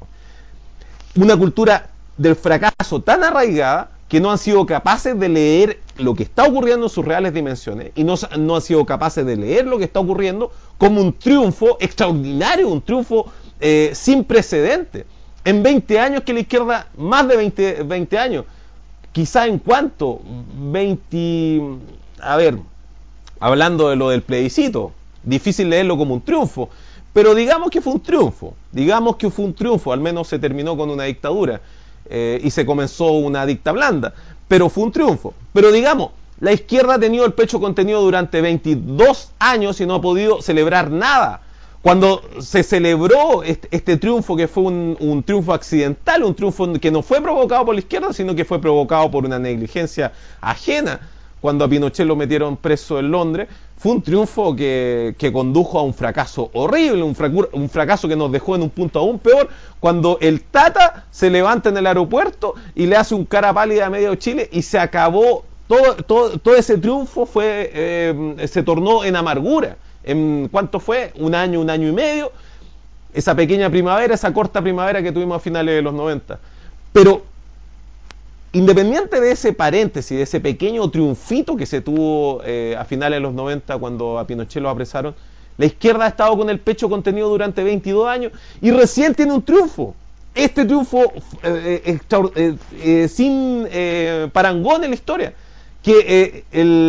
Una cultura del fracaso tan arraigada que no han sido capaces de leer lo que está ocurriendo en sus reales dimensiones y no, no han sido capaces de leer lo que está ocurriendo como un triunfo extraordinario, un triunfo eh, sin precedente. En veinte años que la izquierda, más de veinte, veinte años, quizá en cuánto, veinte, a ver, hablando de lo del plebiscito, difícil leerlo como un triunfo, pero digamos que fue un triunfo, digamos que fue un triunfo, al menos se terminó con una dictadura. Eh, y se comenzó una dicta blanda, pero fue un triunfo. Pero digamos, la izquierda ha tenido el pecho contenido durante veintidós años y no ha podido celebrar nada. Cuando se celebró este, este triunfo, que fue un, un triunfo accidental, un triunfo que no fue provocado por la izquierda, sino que fue provocado por una negligencia ajena, cuando a Pinochet lo metieron preso en Londres, fue un triunfo que, que condujo a un fracaso horrible, un, fracur, un fracaso que nos dejó en un punto aún peor, cuando el Tata se levanta en el aeropuerto y le hace un cara pálida a medio Chile y se acabó, todo, todo, todo ese triunfo fue, eh, se tornó en amargura. ¿En cuánto fue? Un año, un año y medio, esa pequeña primavera, esa corta primavera que tuvimos a finales de los noventa. Pero independiente de ese paréntesis, de ese pequeño triunfito que se tuvo eh, a finales de los noventa cuando a Pinochet lo apresaron, La izquierda ha estado con el pecho contenido durante veintidós años y recién tiene un triunfo. Este triunfo eh, eh, eh, sin eh, parangón en la historia. Que eh,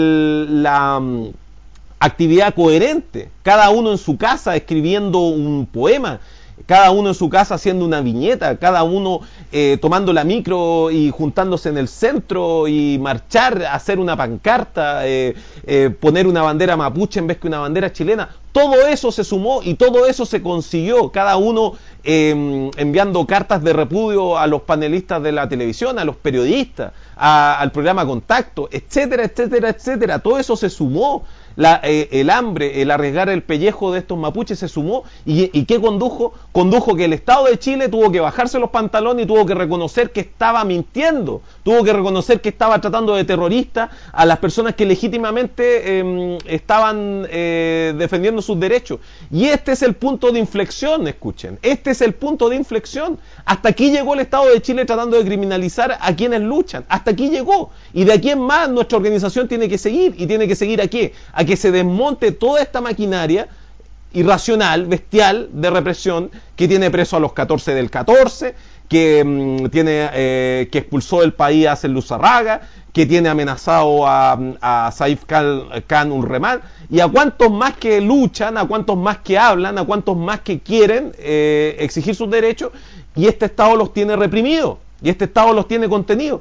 el, la um, actividad coherente, cada uno en su casa escribiendo un poema, cada uno en su casa haciendo una viñeta, cada uno eh, tomando la micro y juntándose en el centro y marchar, hacer una pancarta, eh, eh, poner una bandera mapuche en vez que una bandera chilena. Todo eso se sumó y todo eso se consiguió, cada uno eh, enviando cartas de repudio a los panelistas de la televisión, a los periodistas, a, al programa Contacto, etcétera, etcétera, etcétera. Todo eso se sumó. La, eh, el hambre, el arriesgar el pellejo de estos mapuches se sumó. ¿Y, y qué condujo? Condujo que el Estado de Chile tuvo que bajarse los pantalones y tuvo que reconocer que estaba mintiendo, tuvo que reconocer que estaba tratando de terrorista a las personas que legítimamente eh, estaban eh, defendiendo sus derechos. Y este es el punto de inflexión, escuchen, este es el punto de inflexión. Hasta aquí llegó el Estado de Chile tratando de criminalizar a quienes luchan, hasta aquí llegó. Y de aquí en más nuestra organización tiene que seguir, y tiene que seguir ¿a qué? A que se desmonte toda esta maquinaria irracional, bestial, de represión, que tiene preso a los catorce del catorce, que mmm, tiene eh, que expulsó del país a Luzarraga, que tiene amenazado a, a Saif Khan Ulrehman, y a cuantos más que luchan, a cuantos más que hablan, a cuantos más que quieren eh, exigir sus derechos, y este Estado los tiene reprimidos, y este Estado los tiene contenidos.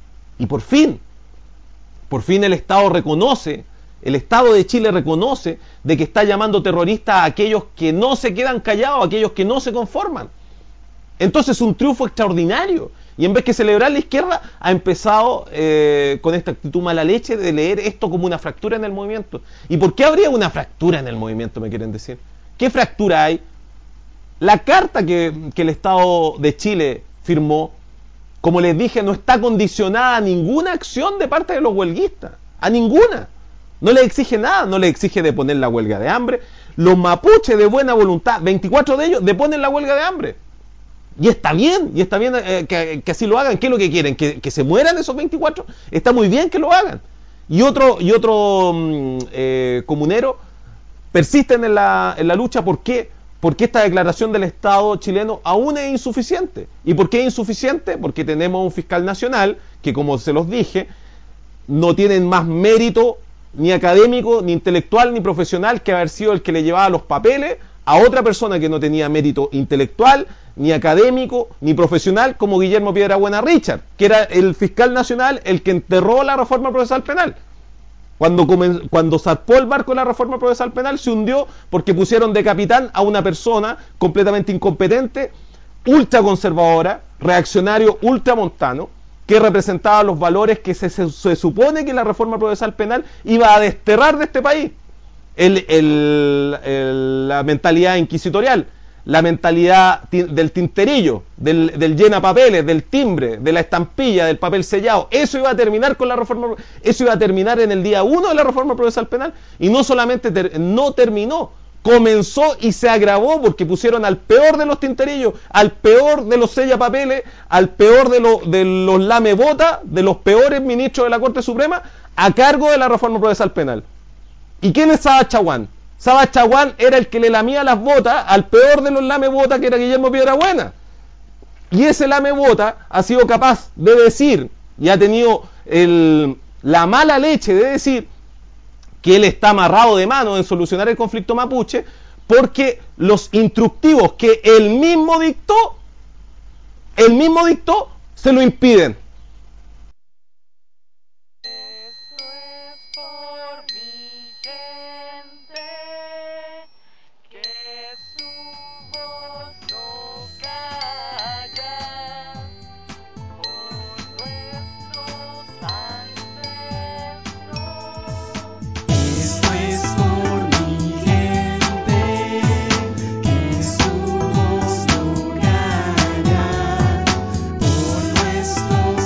Y por fin, por fin el Estado reconoce, el Estado de Chile reconoce de que está llamando terroristas a aquellos que no se quedan callados, a aquellos que no se conforman. Entonces un triunfo extraordinario. Y en vez que celebrar, la izquierda ha empezado eh, con esta actitud mala leche de leer esto como una fractura en el movimiento. ¿Y por qué habría una fractura en el movimiento, me quieren decir? ¿Qué fractura hay? La carta que, que el Estado de Chile firmó, como les dije, no está condicionada a ninguna acción de parte de los huelguistas. A ninguna. No le exige nada, no le exige deponer la huelga de hambre. Los mapuches de buena voluntad, veinticuatro de ellos, deponen la huelga de hambre. Y está bien, y está bien eh, que, que así lo hagan. ¿Qué es lo que quieren? ¿Que, que se mueran esos veinticuatro? Está muy bien que lo hagan. Y otro, y otro mm, eh, comunero persisten en la, en la lucha. ¿Por qué? Porque esta declaración del Estado chileno aún es insuficiente. ¿Y por qué es insuficiente? Porque tenemos un fiscal nacional que, como se los dije, no tienen más mérito ni académico, ni intelectual, ni profesional que haber sido el que le llevaba los papeles a otra persona que no tenía mérito intelectual, ni académico, ni profesional, como Guillermo Piedrabuena Richard, que era el fiscal nacional, el que enterró la reforma procesal penal. Cuando, comen, cuando zarpó el barco de la reforma procesal penal, se hundió porque pusieron de capitán a una persona completamente incompetente, ultraconservadora, reaccionario ultramontano, que representaba los valores que se, se, se supone que la reforma procesal penal iba a desterrar de este país. El, el, el, la mentalidad inquisitorial, la mentalidad del tinterillo, del, del llena papeles, del timbre, de la estampilla, del papel sellado. Eso iba a terminar con la reforma, eso iba a terminar en el día uno de la reforma procesal penal, y no solamente ter, no terminó, comenzó y se agravó porque pusieron al peor de los tinterillos, al peor de los sellapapeles, al peor de, lo, de los lamebotas, de los peores ministros de la Corte Suprema, a cargo de la reforma procesal penal. ¿Y quién es Saba Chaguán? Saba Chaguán era el que le lamía las botas al peor de los lamebotas, que era Guillermo Piedrabuena. Y ese lamebota ha sido capaz de decir, y ha tenido el, la mala leche de decir, que él está amarrado de mano en solucionar el conflicto mapuche, porque los instructivos que él mismo dictó, él mismo dictó, se lo impiden. Nuestros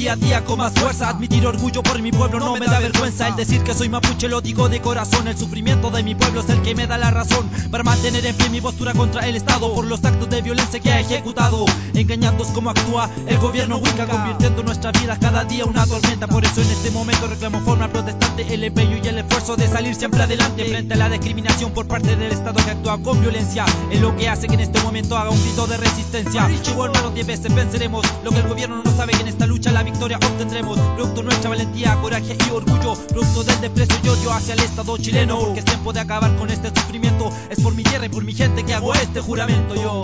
día a día con más fuerza. Admitir orgullo por mi pueblo no me da vergüenza. El decir que soy mapuche lo digo de corazón. El sufrimiento de mi pueblo es el que me da la razón para mantener en pie mi postura contra el Estado por los actos de violencia que ha ejecutado, engañándonos cómo actúa el gobierno Winca, convirtiendo nuestras vidas cada día una tormenta. Por eso en este momento reclamo forma protestante el empeño y el esfuerzo de salir siempre adelante frente a la discriminación por parte del Estado que actúa con violencia. Es lo que hace que en este momento haga un grito de resistencia. Chivo hermanos, diez veces venceremos lo que el gobierno no sabe, que en esta lucha la victoria obtendremos. Producto nuestra valentía, coraje y orgullo, producto del desprecio y odio hacia el Estado chileno, porque es tiempo de acabar con este sufrimiento. Es por mi tierra y por mi gente que hago este juramento yo.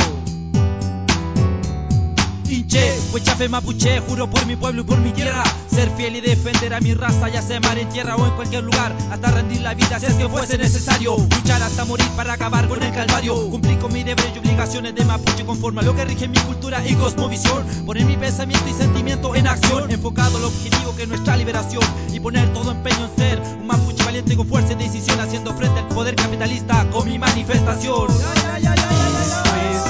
Inche, huechafe mapuche, juro por mi pueblo y por mi tierra, ser fiel y defender a mi raza, ya sea mar, en tierra o en cualquier lugar, hasta rendir la vida si es que fuese necesario, luchar hasta morir para acabar con el calvario, cumplir con mi deber y obligaciones de mapuche conforme a lo que rige mi cultura y cosmovisión, poner mi pensamiento y sentimiento en acción, enfocado al objetivo que es nuestra liberación, y poner todo empeño en ser un mapuche valiente con fuerza y decisión, haciendo frente al poder capitalista con mi manifestación. Ay, ay, ay, ay, ay, ay.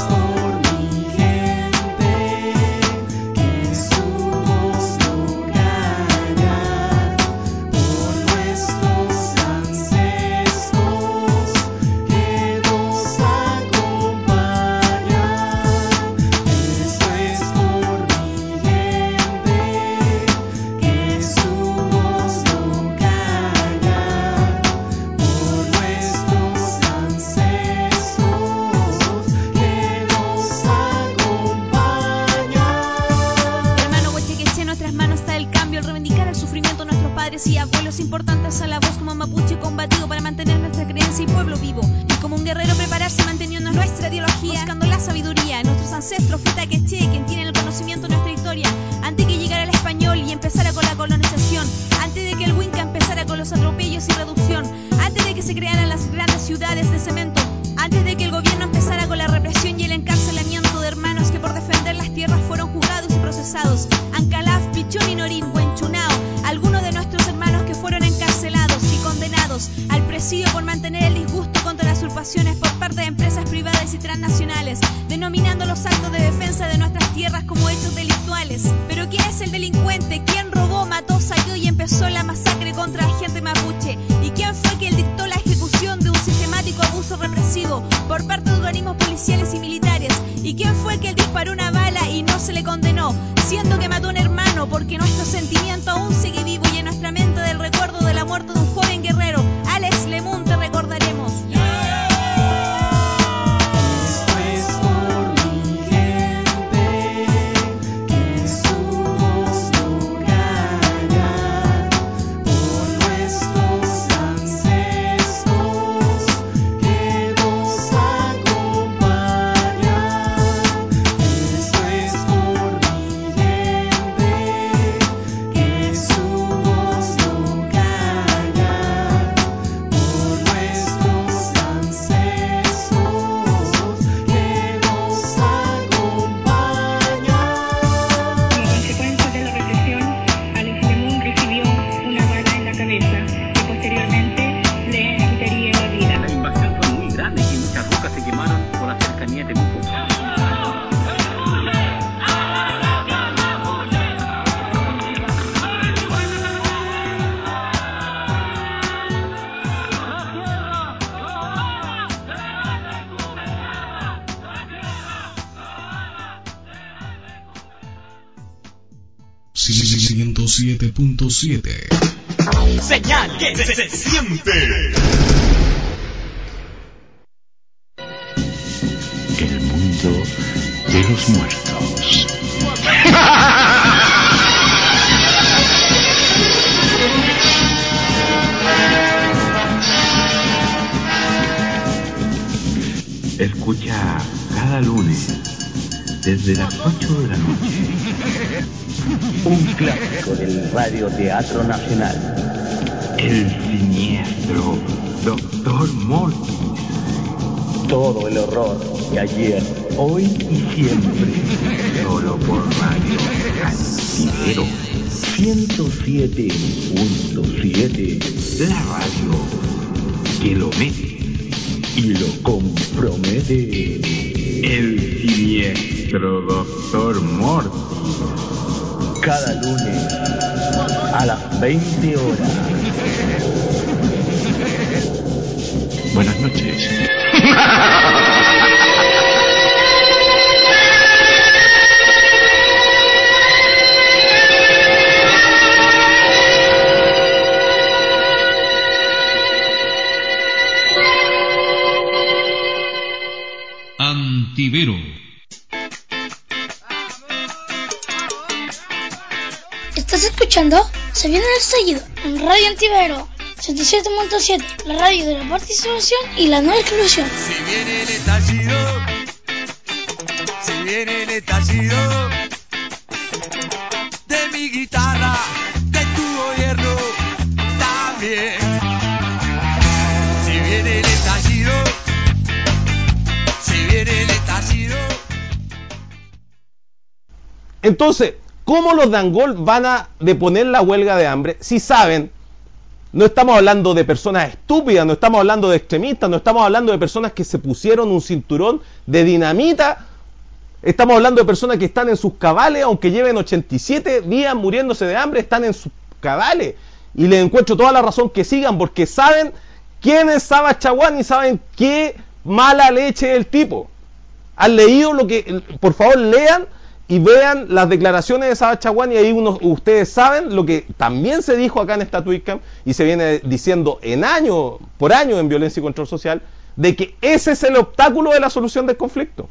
Y abuelos importantes a la voz como mapuche combatido para mantener nuestra creencia y pueblo vivo, y como un guerrero prepararse manteniendo nuestra ideología, buscando la sabiduría. Nuestros ancestros fue Taqueche quien tiene el conocimiento de nuestra historia, antes que llegara el español y empezara con la colonización, antes de que el Winca empezara con los atropellos y reducción, antes de que se crearan las grandes ciudades de cemento, antes de que el gobierno empezara con la represión y el encarcelamiento de hermanos que por defender las tierras fueron juzgados y procesados. Ancalaf, Pichón y Norín, Huenchunao, algunos de nuestros hermanos que fueron encarcelados y condenados al presidio por mantener el disgusto contra las usurpaciones por parte de empresas privadas y transnacionales, denominando los actos de defensa de nuestras tierras como hechos delictuales. Pero ¿quién es el delincuente? ¿Quién robó, mató, saqueó y empezó la masacre contra la gente mapuche? ¿Y quién fue quien dictó la ejecución de un sistemático abuso represivo por parte de organismos policiales y militares? ¿Y quién fue quien disparó una bala y no se le condenó, siendo que mató a un hermano? Porque nuestro sentimiento aún sigue vivo y en nuestra mente del recuerdo de la muerte de un joven guerrero, Alex Lemun, te recordaremos. ciento siete punto siete. Señal que se, se siente. El mundo de los muertos. Escucha cada lunes desde las ocho de la noche un clásico del radioteatro nacional, El Siniestro Doctor Mortis. Todo el horror de ayer, hoy y siempre, solo por Radio Antivero ciento siete punto siete, la radio que lo mete y lo compromete. El Siniestro Doctor Mortis, cada lunes a las veinte horas. Buenas noches. Antivero. ¿Estás escuchando? Se viene el estallido en Radio Antivero setenta y siete punto siete, la radio de la participación y la no exclusión. Si viene el estallido, si viene el estallido de mi guitarra, de tu gobierno también. Si viene el estallido, si viene el estallido. Entonces, ¿cómo los de Angol van a deponer la huelga de hambre si saben? No estamos hablando de personas estúpidas, no estamos hablando de extremistas, no estamos hablando de personas que se pusieron un cinturón de dinamita. Estamos hablando de personas que están en sus cabales, aunque lleven ochenta y siete días muriéndose de hambre, están en sus cabales. Y les encuentro toda la razón que sigan, porque saben quién es Saba Chaguán y saben qué mala leche es el tipo. ¿Han leído lo que...? Por favor, lean y vean las declaraciones de Saba Chaguán, y ahí uno, ustedes saben lo que también se dijo acá en esta Tweetcam y se viene diciendo en año por año en Violencia y Control Social, de que ese es el obstáculo de la solución del conflicto.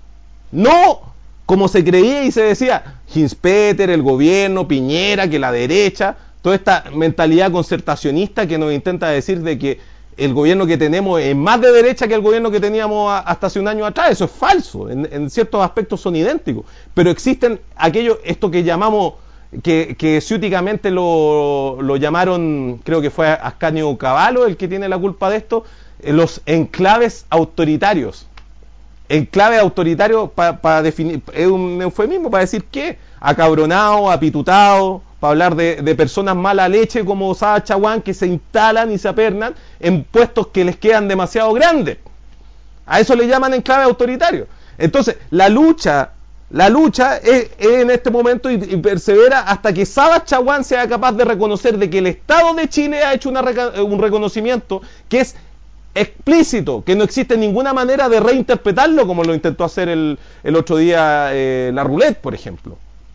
No como se creía y se decía, Hinspeter, el gobierno, Piñera, que la derecha, toda esta mentalidad concertacionista que nos intenta decir de que el gobierno que tenemos es más de derecha que el gobierno que teníamos a, hasta hace un año atrás. Eso es falso, en, en ciertos aspectos son idénticos, pero existen aquellos, esto que llamamos, que, que ciúticamente lo, lo llamaron, creo que fue Ascanio Cavallo el que tiene la culpa de esto, eh, los enclaves autoritarios. Enclave autoritario para pa definir, es un eufemismo para decir que acabronado, apitutado, para hablar de, de personas mala leche como Saba Chaguán, que se instalan y se apernan en puestos que les quedan demasiado grandes. A eso le llaman enclave autoritario. Entonces, la lucha, la lucha es, es en este momento y, y persevera hasta que Saba Chaguán sea capaz de reconocer de que el Estado de Chile ha hecho una, un reconocimiento que es explícito, que no existe ninguna manera de reinterpretarlo como lo intentó hacer el, el otro día eh, la Roulette, por ejemplo.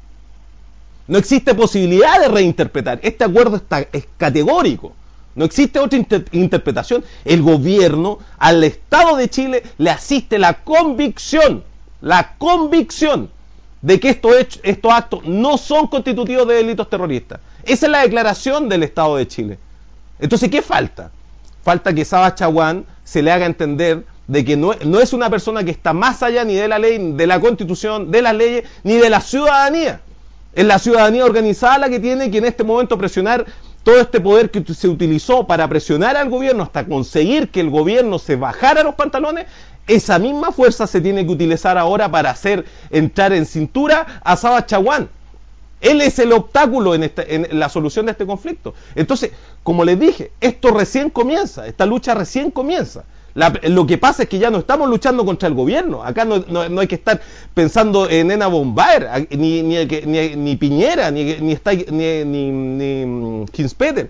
No existe posibilidad de reinterpretar. Este acuerdo está, es categórico. No existe otra inter interpretación. El gobierno, al Estado de Chile, le asiste la convicción, la convicción de que estos, hechos, estos actos no son constitutivos de delitos terroristas. Esa es la declaración del Estado de Chile. Entonces, ¿qué falta? Falta que Saba Chaguán se le haga entender de que no, no es una persona que está más allá ni de la ley, de la Constitución, de las leyes, ni de la ciudadanía. Es la ciudadanía organizada la que tiene que en este momento presionar todo este poder que se utilizó para presionar al gobierno hasta conseguir que el gobierno se bajara los pantalones. Esa misma fuerza se tiene que utilizar ahora para hacer entrar en cintura a Saba Chaguán. Él es el obstáculo en, esta, en la solución de este conflicto. Entonces, como les dije, esto recién comienza, esta lucha recién comienza. La, lo que pasa es que ya no estamos luchando contra el gobierno. Acá no, no, no hay que estar pensando en Ena Bombaer, ni, ni, ni, ni Piñera, ni, ni, está, ni, ni, ni Hinspeter.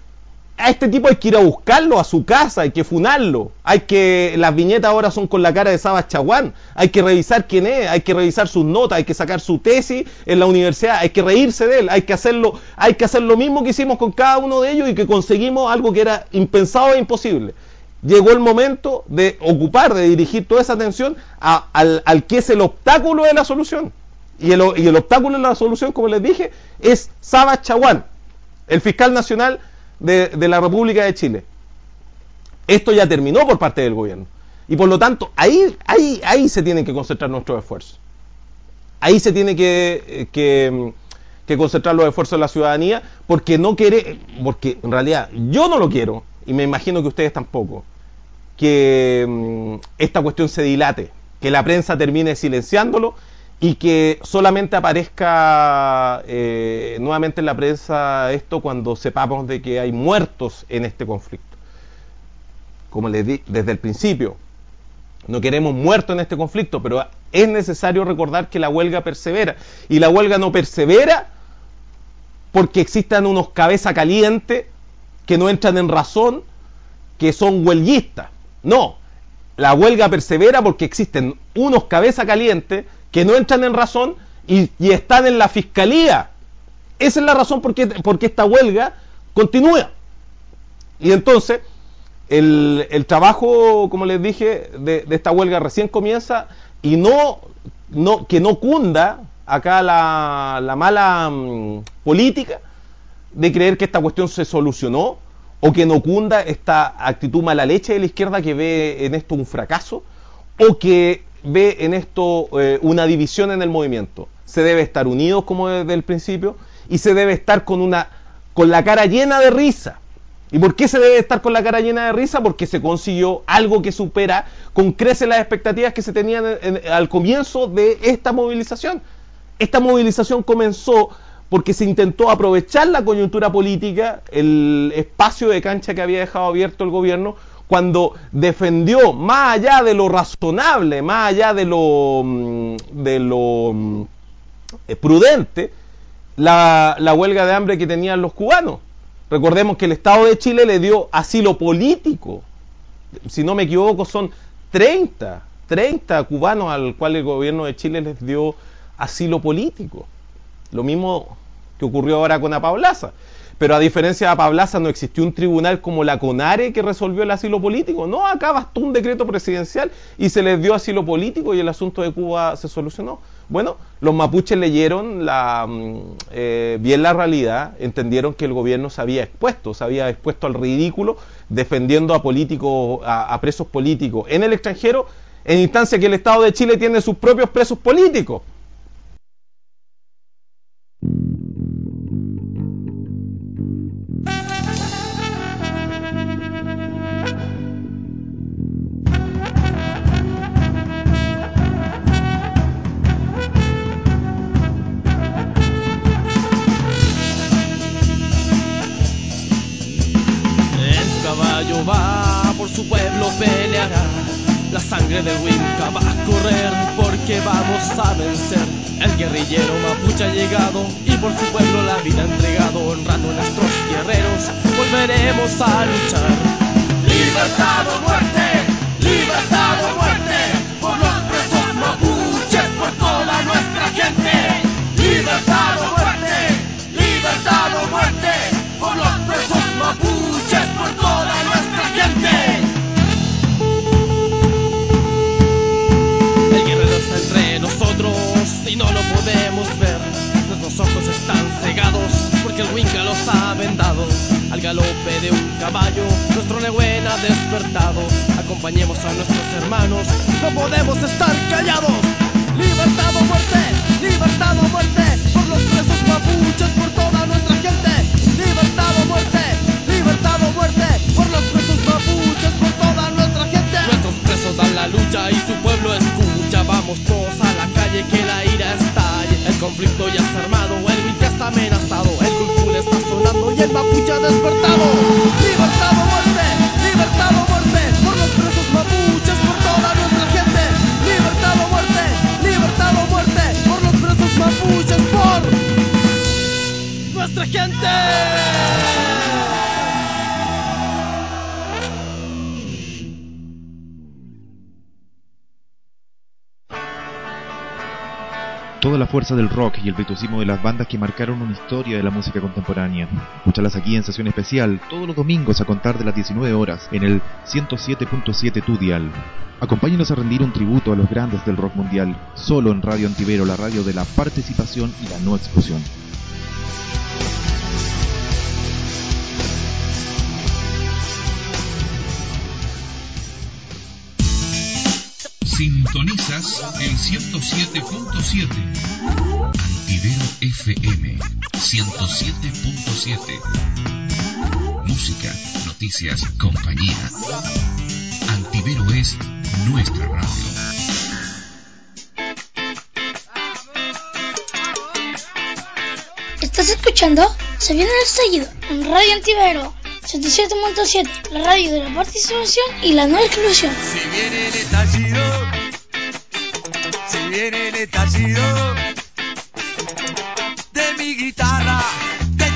A este tipo hay que ir a buscarlo a su casa, hay que funarlo. Hay que, las viñetas ahora son con la cara de Saba Chaguán. Hay que revisar quién es, hay que revisar sus notas, hay que sacar su tesis en la universidad, hay que reírse de él, hay que hacerlo, hay que hacer lo mismo que hicimos con cada uno de ellos y que conseguimos algo que era impensado e imposible. Llegó el momento de ocupar, de dirigir toda esa atención a, al, al que es el obstáculo de la solución. Y el, y el obstáculo de la solución, como les dije, es Saba Chaguán, el fiscal nacional de, de la República de Chile. Esto ya terminó por parte del gobierno. Y por lo tanto, ahí, ahí, ahí se tienen que concentrar nuestros esfuerzos. Ahí se tiene que, que, que concentrar los esfuerzos de la ciudadanía, porque no quiere, porque en realidad yo no lo quiero, y me imagino que ustedes tampoco, que mmm, esta cuestión se dilate, que la prensa termine silenciándolo y que solamente aparezca eh, nuevamente en la prensa esto cuando sepamos de que hay muertos en este conflicto. Como les di desde el principio, no queremos muertos en este conflicto, pero es necesario recordar que la huelga persevera, y la huelga no persevera porque existan unos cabeza caliente que no entran en razón, que son huelguistas. No, la huelga persevera porque existen unos cabeza caliente que no entran en razón y, y están en la fiscalía. Esa es la razón por qué, por qué esta huelga continúa. Y entonces, el, el trabajo, como les dije, de, de esta huelga recién comienza, y no, no que no cunda acá la, la mala um, política de creer que esta cuestión se solucionó, o que no cunda esta actitud mala leche de la izquierda que ve en esto un fracaso, o que ve en esto eh, una división en el movimiento. Se debe estar unidos como desde el principio, y se debe estar con una con la cara llena de risa. ¿Y por qué se debe estar con la cara llena de risa? Porque se consiguió algo que supera con creces las expectativas que se tenían en, en, al comienzo de esta movilización. Esta movilización comenzó porque se intentó aprovechar la coyuntura política, el espacio de cancha que había dejado abierto el gobierno, cuando defendió, más allá de lo razonable, más allá de lo, de lo eh, prudente, la, la huelga de hambre que tenían los cubanos. Recordemos que el Estado de Chile le dio asilo político. Si no me equivoco, son treinta cubanos al cual el gobierno de Chile les dio asilo político. Lo mismo que ocurrió ahora con Apablaza. Pero a diferencia de Apablaza, no existió un tribunal como la CONARE que resolvió el asilo político. No, acá bastó un decreto presidencial y se les dio asilo político y el asunto de Cuba se solucionó. Bueno, los mapuches leyeron la, eh, bien la realidad, entendieron que el gobierno se había expuesto, se había expuesto al ridículo, defendiendo a políticos, a, a presos políticos en el extranjero, en instancia que el Estado de Chile tiene sus propios presos políticos. Va, por su pueblo peleará. La sangre del Winca va a correr porque vamos a vencer. El guerrillero mapuche ha llegado y por su pueblo la vida ha entregado. Honrando a nuestros guerreros, volveremos a luchar. Libertad o muerte, libertad o muerte, por los presos mapuches, por toda nuestra gente. Libertad o muerte, libertad o muerte, por los presos mapuches, por toda nuestra gente. El guerrero está entre nosotros y no lo podemos ver. Nuestros ojos están cegados porque el Winca los ha vendado. Al galope de un caballo nuestro Nehuen ha despertado. Acompañemos a nuestros hermanos, no podemos estar callados. Libertad o muerte, libertad o muerte, por los presos mapuches, por toda nuestra gente. Libertad o muerte, libertad o muerte, por los presos mapuches, por toda nuestra gente. Nuestros presos dan la lucha y su pueblo escucha. Vamos todos a la calle que la ira estalle. El conflicto ya está armado, el Winca está amenazado, el Gulful está sonando y el mapuche ha despertado. Libertad o muerte, libertad o muerte, por los presos mapuches, por toda nuestra gente. Libertad o muerte, libertad o muerte, por los presos mapuches, por nuestra gente. Toda la fuerza del rock y el virtuosismo de las bandas que marcaron una historia de la música contemporánea. Escúchalas aquí en sesión especial, todos los domingos a contar de las diecinueve horas, en el ciento siete punto siete Tu Dial. Acompáñenos a rendir un tributo a los grandes del rock mundial, solo en Radio Antivero, la radio de la participación y la no exclusión. Sintonizas el ciento siete punto siete. Antivero F M ciento siete punto siete. Música, noticias, compañía. Antivero es nuestra radio. ¿Estás escuchando? Se viene el estallido en Radio Antivero ciento siete punto siete, la radio de la participación y la no exclusión. Si viene el estallido, si viene el estallido de mi guitarra, de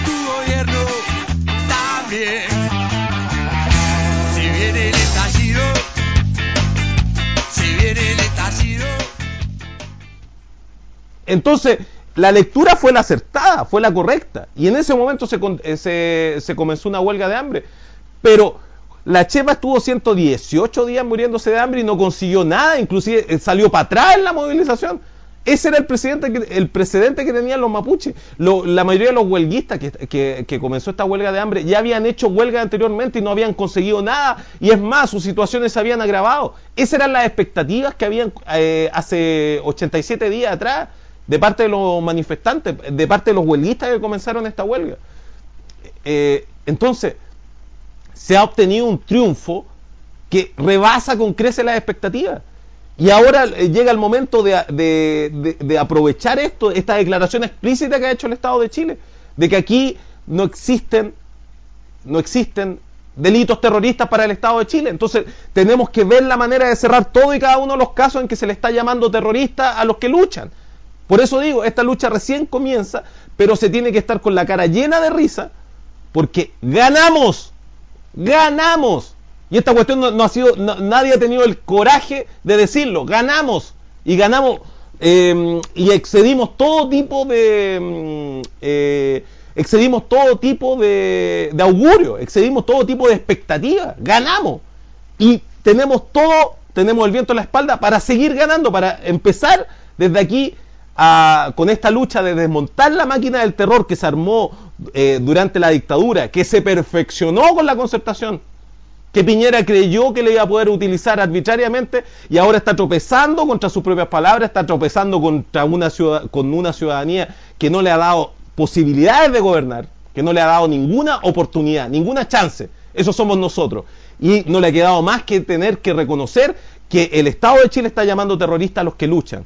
Entonces, la lectura fue la acertada, fue la correcta. Y en ese momento se, se, se comenzó una huelga de hambre. Pero la chepa estuvo ciento dieciocho días muriéndose de hambre y no consiguió nada, inclusive salió para atrás en la movilización. Ese era el precedente que, el precedente que tenían los mapuches. Lo, la mayoría de los huelguistas que, que, que comenzó esta huelga de hambre ya habían hecho huelga anteriormente y no habían conseguido nada. Y es más, sus situaciones se habían agravado. Esas eran las expectativas que habían eh, hace ochenta y siete días atrás de parte de los manifestantes, de parte de los huelguistas que comenzaron esta huelga. Eh, entonces, se ha obtenido un triunfo que rebasa con creces las expectativas. Y ahora eh, llega el momento de, de, de, de aprovechar esto, esta declaración explícita que ha hecho el Estado de Chile, de que aquí no existen, no existen delitos terroristas para el Estado de Chile. Entonces tenemos que ver la manera de cerrar todo y cada uno de los casos en que se le está llamando terroristas a los que luchan. Por eso digo, esta lucha recién comienza, pero se tiene que estar con la cara llena de risa, porque ganamos, ganamos. Y esta cuestión no, no ha sido, no, nadie ha tenido el coraje de decirlo. Ganamos. Y ganamos eh, y excedimos todo tipo de eh, excedimos todo tipo de, de augurio, excedimos todo tipo de expectativas. Ganamos. Y tenemos todo, tenemos el viento en la espalda para seguir ganando, para empezar desde aquí a, con esta lucha de desmontar la máquina del terror que se armó eh, durante la dictadura, que se perfeccionó con la Concertación, que Piñera creyó que le iba a poder utilizar arbitrariamente y ahora está tropezando contra sus propias palabras, está tropezando contra una ciudad, con una ciudadanía que no le ha dado posibilidades de gobernar, que no le ha dado ninguna oportunidad, ninguna chance. Eso somos nosotros. Y no le ha quedado más que tener que reconocer que el Estado de Chile está llamando terroristas a los que luchan.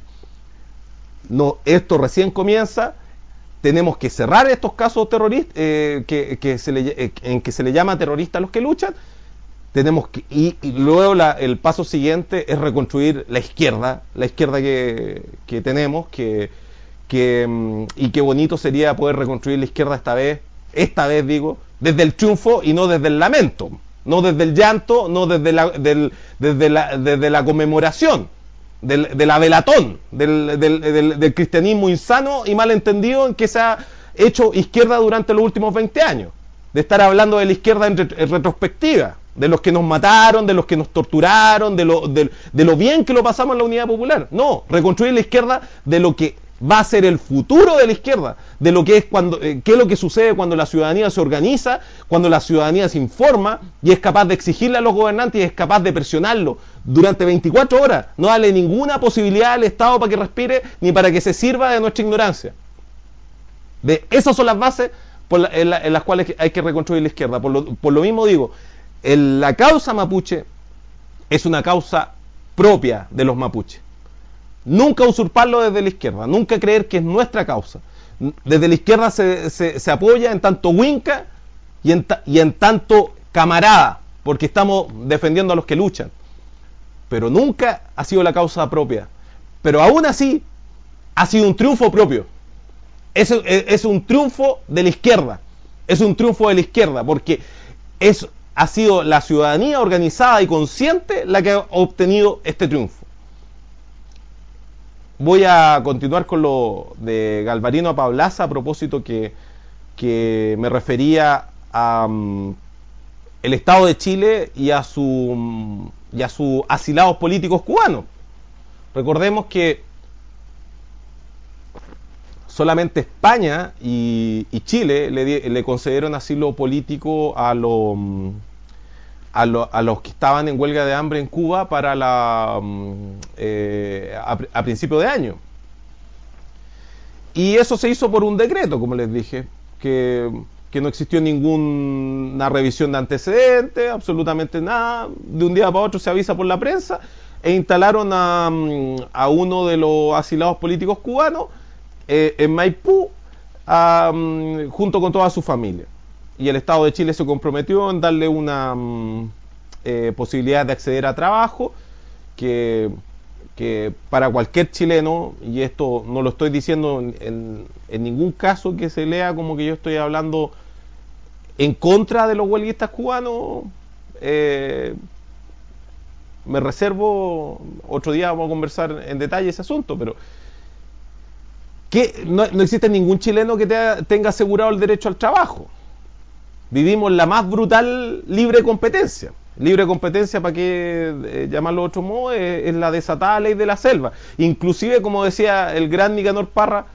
No, esto recién comienza. Tenemos que cerrar estos casos terroristas eh, que, que se le, eh, en que se le llama terroristas a los que luchan. Tenemos que, y, y luego la, el paso siguiente es reconstruir la izquierda, la izquierda que, que tenemos, que, que, y qué bonito sería poder reconstruir la izquierda esta vez, esta vez digo, desde el triunfo y no desde el lamento, no desde el llanto, no desde la, del, desde la, desde la conmemoración, del, de la velatón, del, del, del, del cristianismo insano y malentendido en que se ha hecho izquierda durante los últimos veinte años, de estar hablando de la izquierda en, ret- en retrospectiva, de los que nos mataron, de los que nos torturaron, de lo, de, de lo bien que lo pasamos en la Unidad Popular. No, reconstruir la izquierda de lo que va a ser el futuro de la izquierda, de lo que es cuando, eh, qué es lo que sucede cuando la ciudadanía se organiza, cuando la ciudadanía se informa y es capaz de exigirle a los gobernantes y es capaz de presionarlo durante veinticuatro horas, no darle ninguna posibilidad al Estado para que respire ni para que se sirva de nuestra ignorancia. De esas son las bases por la, en, la, en las cuales hay que reconstruir la izquierda. Por lo, por lo mismo digo, el, la causa mapuche es una causa propia de los mapuches. Nunca usurparlo desde la izquierda, nunca creer que es nuestra causa. Desde la izquierda se, se, se apoya en tanto huinca y en, ta, y en tanto camarada, porque estamos defendiendo a los que luchan. Pero nunca ha sido la causa propia. Pero aún así, ha sido un triunfo propio. Es, es, es un triunfo de la izquierda. Es un triunfo de la izquierda, porque es, ha sido la ciudadanía organizada y consciente la que ha obtenido este triunfo. Voy a continuar con lo de Galvarino a Pablaza a propósito que, que me refería a um, el Estado de Chile y a su um, y a sus asilados políticos cubanos. Recordemos que solamente España y, y Chile le, di, le concedieron asilo político a los A, lo, a los que estaban en huelga de hambre en Cuba para la eh, a, a principio de año. Y eso se hizo por un decreto, como les dije, que, que no existió ninguna revisión de antecedentes, absolutamente nada. De un día para otro se avisa por la prensa e instalaron a, a uno de los asilados políticos cubanos eh, en Maipú a, junto con toda su familia. Y el Estado de Chile se comprometió en darle una eh, posibilidad de acceder a trabajo que, que para cualquier chileno, y esto no lo estoy diciendo en, en, en ningún caso que se lea como que yo estoy hablando en contra de los huelguistas cubanos, eh, me reservo, otro día vamos a conversar en detalle ese asunto, pero que no, no existe ningún chileno que te, tenga asegurado el derecho al trabajo. Vivimos la más brutal libre competencia. Libre competencia, para qué eh, llamarlo de otro modo, es, es la desatada ley de la selva. Inclusive, como decía el gran Nicanor Parra,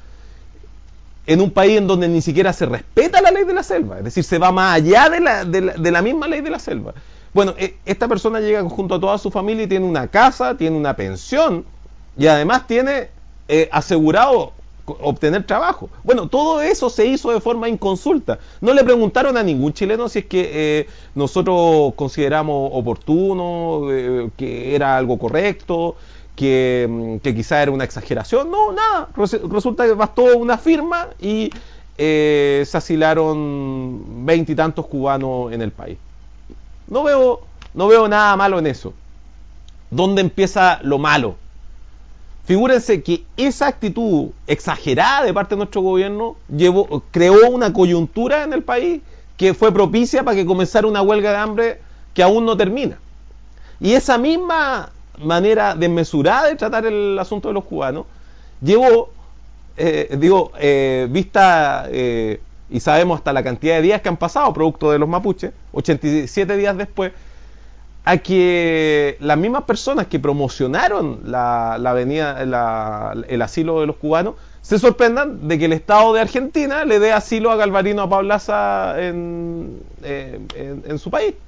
en un país en donde ni siquiera se respeta la ley de la selva, es decir, se va más allá de la, de la, de la misma ley de la selva. Bueno, eh, esta persona llega junto a toda su familia y tiene una casa, tiene una pensión y además tiene eh, asegurado obtener trabajo. Bueno, todo eso se hizo de forma inconsulta. No le preguntaron a ningún chileno si es que eh, nosotros consideramos oportuno, eh, que era algo correcto, que, que quizá era una exageración. No, nada. Resulta que bastó una firma y eh, se asilaron veintitantos cubanos en el país. No veo, no veo nada malo en eso. ¿Dónde empieza lo malo? Figúrense que esa actitud exagerada de parte de nuestro gobierno llevó, creó una coyuntura en el país que fue propicia para que comenzara una huelga de hambre que aún no termina. Y esa misma manera desmesurada de tratar el asunto de los cubanos llevó, eh, digo, eh, vista, eh, y sabemos hasta la cantidad de días que han pasado producto de los mapuches, ochenta y siete días después, a que las mismas personas que promocionaron la, la avenida, la, el asilo de los cubanos se sorprendan de que el Estado de Argentina le dé asilo a Galvarino Apablaza en, eh, en, en su país.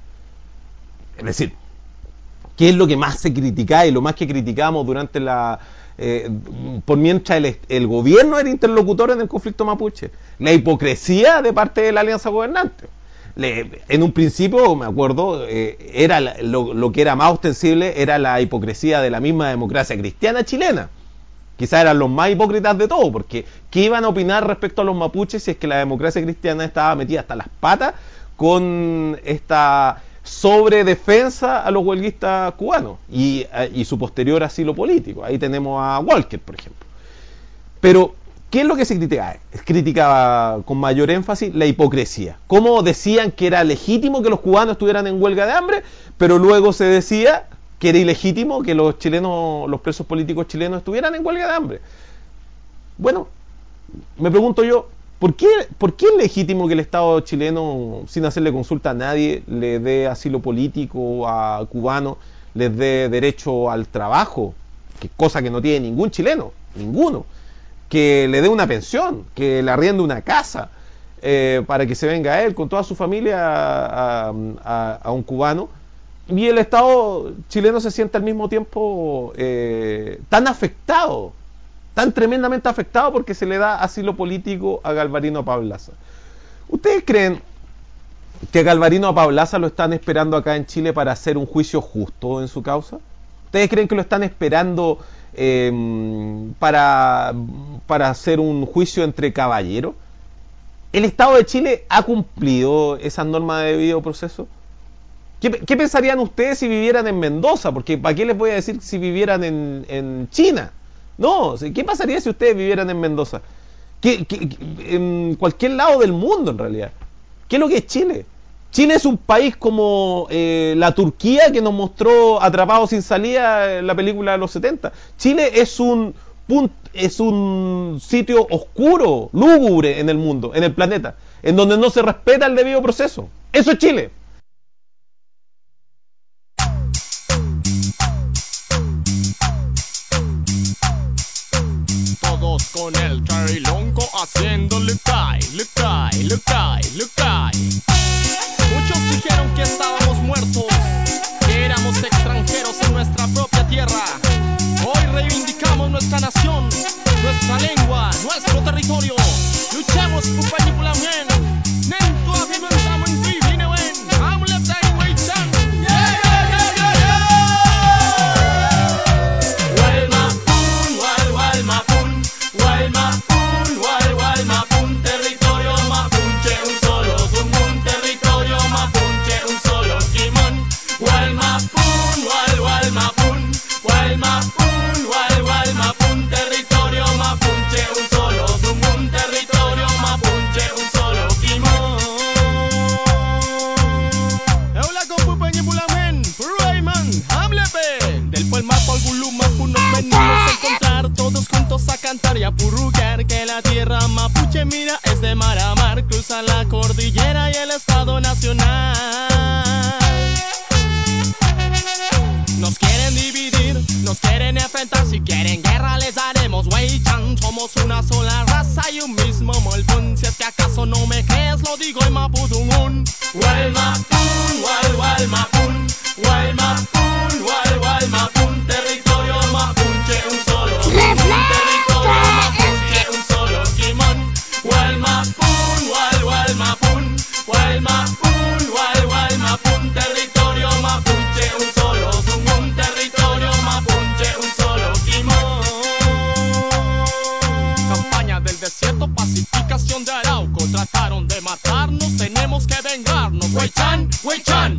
Es decir, ¿qué es lo que más se critica y lo más que criticamos durante la... Eh, por mientras el, el gobierno era interlocutor en el conflicto mapuche? La hipocresía de parte de la alianza gobernante. Le, en un principio, me acuerdo, eh, era la, lo, lo que era más ostensible era la hipocresía de la misma democracia cristiana chilena. Quizás eran los más hipócritas de todo, porque ¿qué iban a opinar respecto a los mapuches si es que la democracia cristiana estaba metida hasta las patas con esta sobredefensa a los huelguistas cubanos y, y su posterior asilo político? Ahí tenemos a Walker, por ejemplo. Pero ¿qué es lo que se criticaba? Criticaba con mayor énfasis la hipocresía. Cómo decían que era legítimo que los cubanos estuvieran en huelga de hambre, pero luego se decía que era ilegítimo que los chilenos, los presos políticos chilenos estuvieran en huelga de hambre. Bueno, me pregunto yo, ¿por qué, por qué es legítimo que el Estado chileno, sin hacerle consulta a nadie, le dé asilo político a cubanos, les dé derecho al trabajo, que cosa que no tiene ningún chileno, ninguno? Que le dé una pensión, que le arriende una casa eh, para que se venga a él con toda su familia a, a, a un cubano, y el Estado chileno se siente al mismo tiempo eh, tan afectado, tan tremendamente afectado porque se le da asilo político a Galvarino Apablaza. ¿Ustedes creen que a Galvarino Apablaza lo están esperando acá en Chile para hacer un juicio justo en su causa? ¿Ustedes creen que lo están esperando Eh, para, para hacer un juicio entre caballeros? ¿El Estado de Chile ha cumplido esas normas de debido proceso? ¿Qué, qué pensarían ustedes si vivieran en Mendoza? Porque ¿para qué les voy a decir si vivieran en, en China? No, ¿qué pasaría si ustedes vivieran en Mendoza? ¿Qué, qué, en cualquier lado del mundo en realidad? ¿Qué es lo que es Chile? Chile es un país como eh, la Turquía que nos mostró Atrapados sin salida en la película de los setenta. Chile es un, punt, es un sitio oscuro, lúgubre en el mundo, en el planeta, en donde no se respeta el debido proceso. Eso es Chile. Todos con el charilongo haciendo look ay, look ay, look ay, look ay. Muchos dijeron que estábamos muertos, que éramos extranjeros en nuestra propia tierra. Hoy reivindicamos nuestra nación, nuestra lengua, nuestro territorio. Luchamos por película men. Nento avimentamos en divine wen. Hamlet day way chan. Yeah yeah yeah yeah yeah. Wal mapun, wal wal mapun, wal mapun, wal wal mapun. Territorio mapuche, un solo tumbo, un territorio somos una sola raza y un mismo molpún. Si es que acaso no me crees, lo digo en mapudungún. Wal mapun, wal wal mapun, wal mapun, wal wal mapun, territorio mapuche, un solo kimón, territorio mapuche, un solo kimón. Wal mapun, wal wal mapun, wal mapun, wal wal mapun, territorio mapuche, un solo zungún, territorio mapuche, un solo kimón. Campaña del desierto, pacificación de Arauco, trataron de matarnos, tenemos que vengarnos. Weichan, Weichan.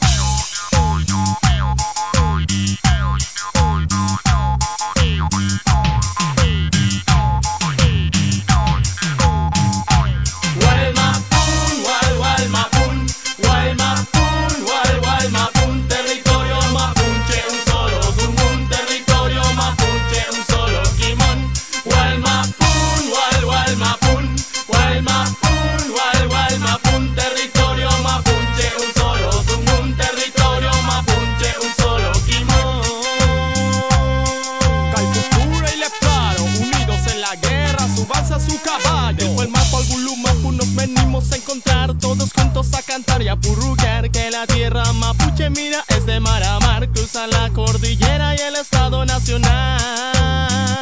Su caballo, el mapa algún mapu nos venimos a encontrar, todos juntos a cantar y a purrugar, que la tierra mapuche mira es de mar a mar, cruza la cordillera y el estado nacional.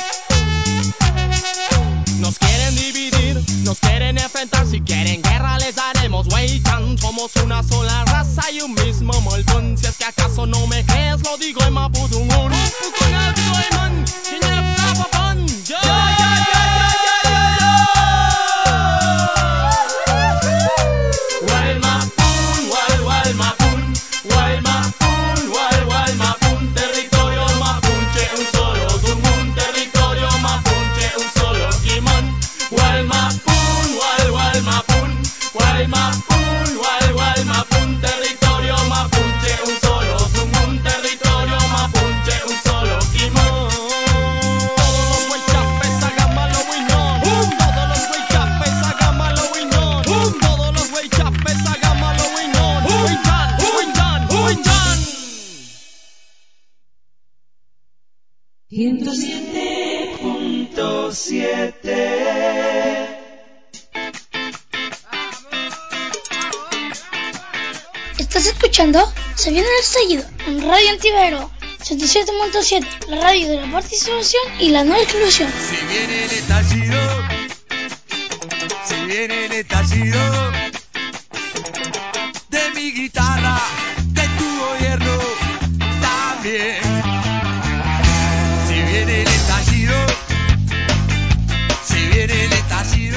Nos quieren dividir, nos quieren enfrentar, si quieren guerra les daremos Weichan. Somos una sola raza y un mismo molpún, si es que acaso no me crees, lo digo en mapudungún. ciento siete punto siete. ¿Estás escuchando? Se viene el estallido en Radio Antivero ciento siete punto siete, la radio de la participación y la no exclusión. Si viene el estallido, si viene el estallido de mi guitarra, de tu gobierno también. Si viene el estallido, si viene el estallido.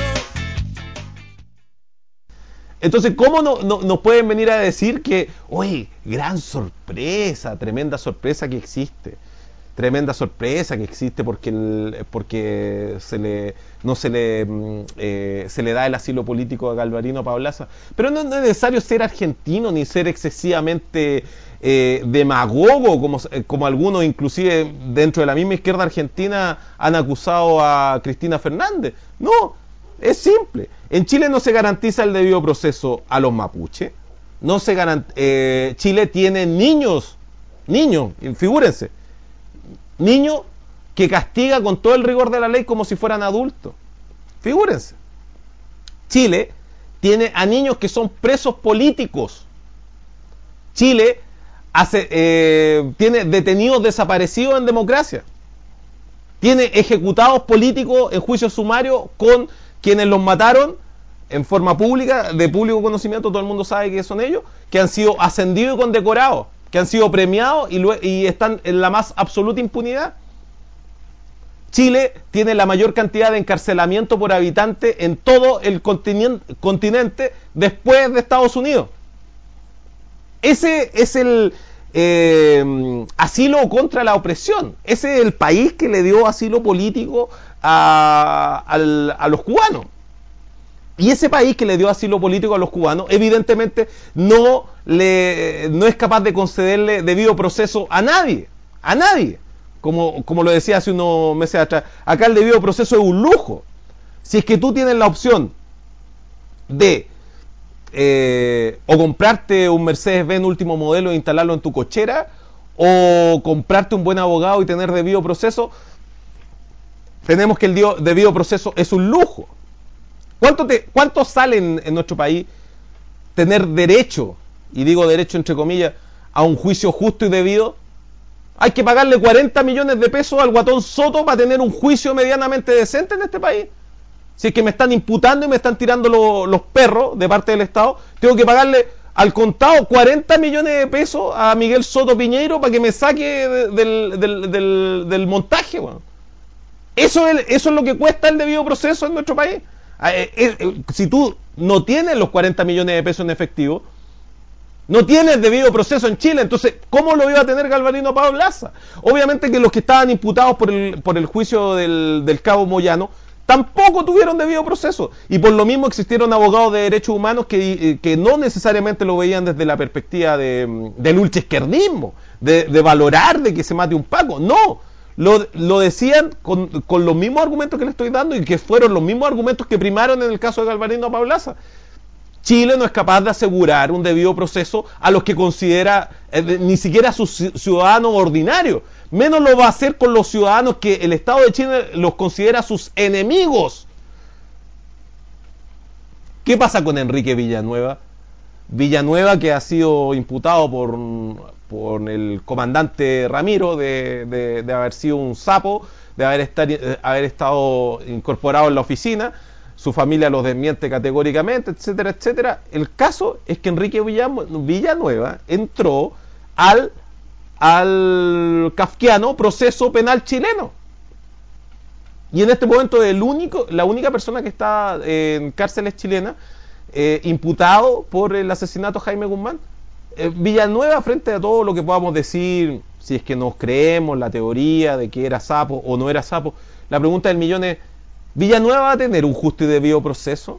Entonces, ¿cómo no, no, nos pueden venir a decir que, oye, gran sorpresa, tremenda sorpresa que existe? Tremenda sorpresa que existe porque el, porque se le no se le eh, se le da el asilo político a Galvarino Paulaza. Pero no, no es necesario ser argentino ni ser excesivamente eh, demagogo como, como algunos, inclusive dentro de la misma izquierda argentina, han acusado a Cristina Fernández. No, es simple. En Chile no se garantiza el debido proceso a los mapuches. No se garant- eh, Chile tiene niños, niños, figúrense. Niños que castiga con todo el rigor de la ley como si fueran adultos. Figúrense. Chile tiene a niños que son presos políticos. Chile hace, eh, tiene detenidos desaparecidos en democracia. Tiene ejecutados políticos en juicio sumario con quienes los mataron en forma pública, de público conocimiento, todo el mundo sabe que son ellos, que han sido ascendidos y condecorados, que han sido premiados y, lo, y están en la más absoluta impunidad. Chile tiene la mayor cantidad de encarcelamiento por habitante en todo el continente, continente después de Estados Unidos. Ese es el eh, asilo contra la opresión. Ese es el país que le dio asilo político a, a, a los cubanos. Y ese país que le dio asilo político a los cubanos, evidentemente no, le, no es capaz de concederle debido proceso a nadie, a nadie, como, como lo decía hace unos meses atrás. Acá el debido proceso es un lujo. Si es que tú tienes la opción de eh, o comprarte un Mercedes-Benz último modelo e instalarlo en tu cochera, o comprarte un buen abogado y tener debido proceso, tenemos que el dio, debido proceso es un lujo. ¿Cuánto, te, cuánto sale en, en nuestro país tener derecho, y digo derecho entre comillas, a un juicio justo y debido? Hay que pagarle cuarenta millones de pesos al guatón Soto para tener un juicio medianamente decente en este país. Si es que me están imputando y me están tirando lo, los perros de parte del Estado, tengo que pagarle al contado cuarenta millones de pesos a Miguel Soto Piñeiro para que me saque de, del, del, del, del montaje. Bueno. Eso, es, eso es lo que cuesta el debido proceso en nuestro país. Eh, eh, si tú no tienes los cuarenta millones de pesos en efectivo, no tienes debido proceso en Chile, entonces ¿cómo lo iba a tener Galvarino Pablo Laza? Obviamente que los que estaban imputados por el, por el juicio del, del cabo Moyano tampoco tuvieron debido proceso, y por lo mismo existieron abogados de derechos humanos que, que no necesariamente lo veían desde la perspectiva de, del ultraizquierdismo, de, de valorar de que se mate un Paco. No, lo, lo decían con, con los mismos argumentos que le estoy dando, y que fueron los mismos argumentos que primaron en el caso de Galvarino Pablo Laza. Chile no es capaz de asegurar un debido proceso a los que considera eh, ni siquiera a sus ciudadanos ordinarios, menos lo va a hacer con los ciudadanos que el Estado de Chile los considera sus enemigos. ¿Qué pasa con Enrique Villanueva? Villanueva, que ha sido imputado por, por el comandante Ramiro de, de, de haber sido un sapo, de haber, estar, haber estado incorporado en la oficina. Su familia los desmiente categóricamente, etcétera, etcétera. El caso es que Enrique Villanueva entró al, al kafkiano proceso penal chileno. Y en este momento el único, la única persona que está en cárceles chilenas eh, imputado por el asesinato de Jaime Guzmán. Eh, Villanueva, frente a todo lo que podamos decir, si es que nos creemos la teoría de que era sapo o no era sapo, la pregunta del millón es: ¿Villanueva va a tener un justo y debido proceso?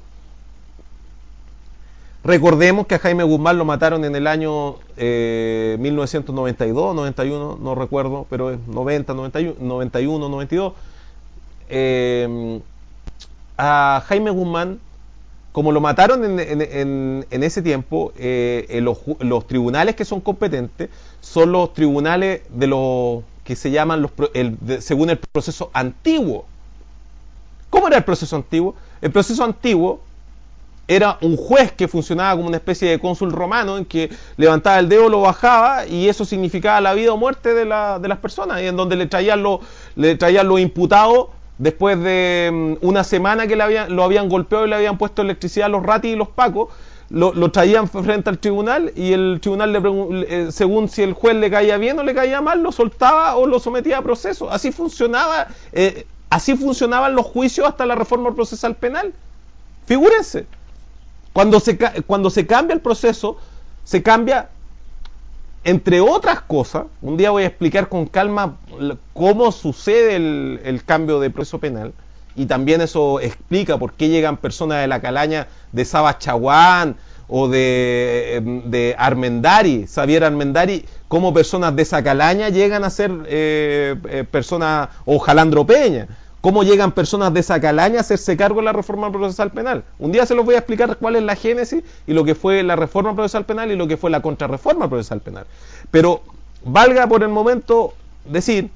Recordemos que a Jaime Guzmán lo mataron en el año eh, mil novecientos noventa y dos, noventa y uno, no recuerdo, pero es noventa, noventa y uno, noventa y uno, noventa y dos. Eh, a Jaime Guzmán, como lo mataron en, en, en, en ese tiempo, eh, en los, los tribunales que son competentes son los tribunales de los que se llaman los el, de, según el proceso antiguo. ¿Cómo era el proceso antiguo? El proceso antiguo era un juez que funcionaba como una especie de cónsul romano, en que levantaba el dedo, lo bajaba, y eso significaba la vida o muerte de, la, de las personas, y en donde le traían los le traían los imputados después de um, una semana que le habían, lo habían golpeado y le habían puesto electricidad a los ratis y los pacos, lo, lo traían frente al tribunal, y el tribunal, le, según si el juez le caía bien o le caía mal, lo soltaba o lo sometía a proceso. Así funcionaba. Eh, Así funcionaban los juicios hasta la reforma procesal penal. Figúrense, cuando se, cuando se cambia el proceso, se cambia, entre otras cosas, un día voy a explicar con calma cómo sucede el, el cambio de proceso penal, y también eso explica por qué llegan personas de la calaña de Sabachaguán o de, de Armendari, Xavier Armendari, cómo personas de esa calaña llegan a ser eh, eh, personas, o Jalandro Peña, cómo llegan personas de esa calaña a hacerse cargo de la reforma procesal penal. Un día se los voy a explicar cuál es la génesis y lo que fue la reforma procesal penal y lo que fue la contrarreforma procesal penal. Pero valga por el momento decir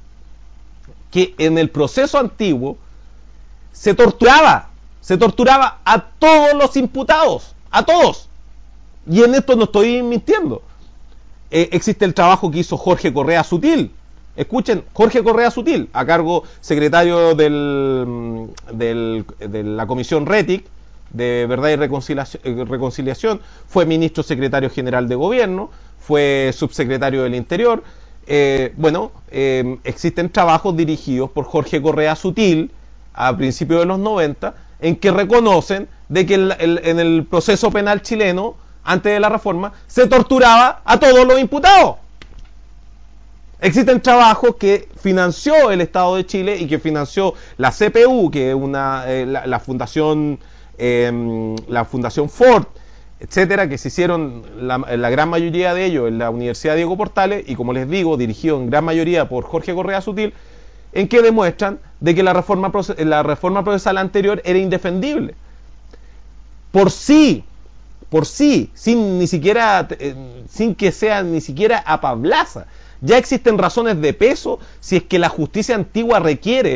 que en el proceso antiguo se torturaba, se torturaba a todos los imputados, a todos. Y en esto no estoy mintiendo. Eh, existe el trabajo que hizo Jorge Correa Sutil. Escuchen, Jorge Correa Sutil, a cargo secretario del, del, de la Comisión RETIC, de Verdad y Reconciliación, Reconciliación, fue ministro secretario general de Gobierno, fue subsecretario del Interior. Eh, bueno, eh, existen trabajos dirigidos por Jorge Correa Sutil a principios de los noventa, en que reconocen de que el, el, en el proceso penal chileno, antes de la reforma, se torturaba a todos los imputados. Existen trabajos que financió el Estado de Chile y que financió la C P U, que es una, eh, la, la fundación eh, la fundación Ford, etcétera, que se hicieron la, la gran mayoría de ellos en la Universidad Diego Portales, y como les digo, dirigido en gran mayoría por Jorge Correa Sutil, en que demuestran de que la reforma, la reforma procesal anterior era indefendible. Por sí, por sí, sin ni siquiera, eh, sin que sea ni siquiera apablaza. Ya existen razones de peso si es que la justicia antigua requiere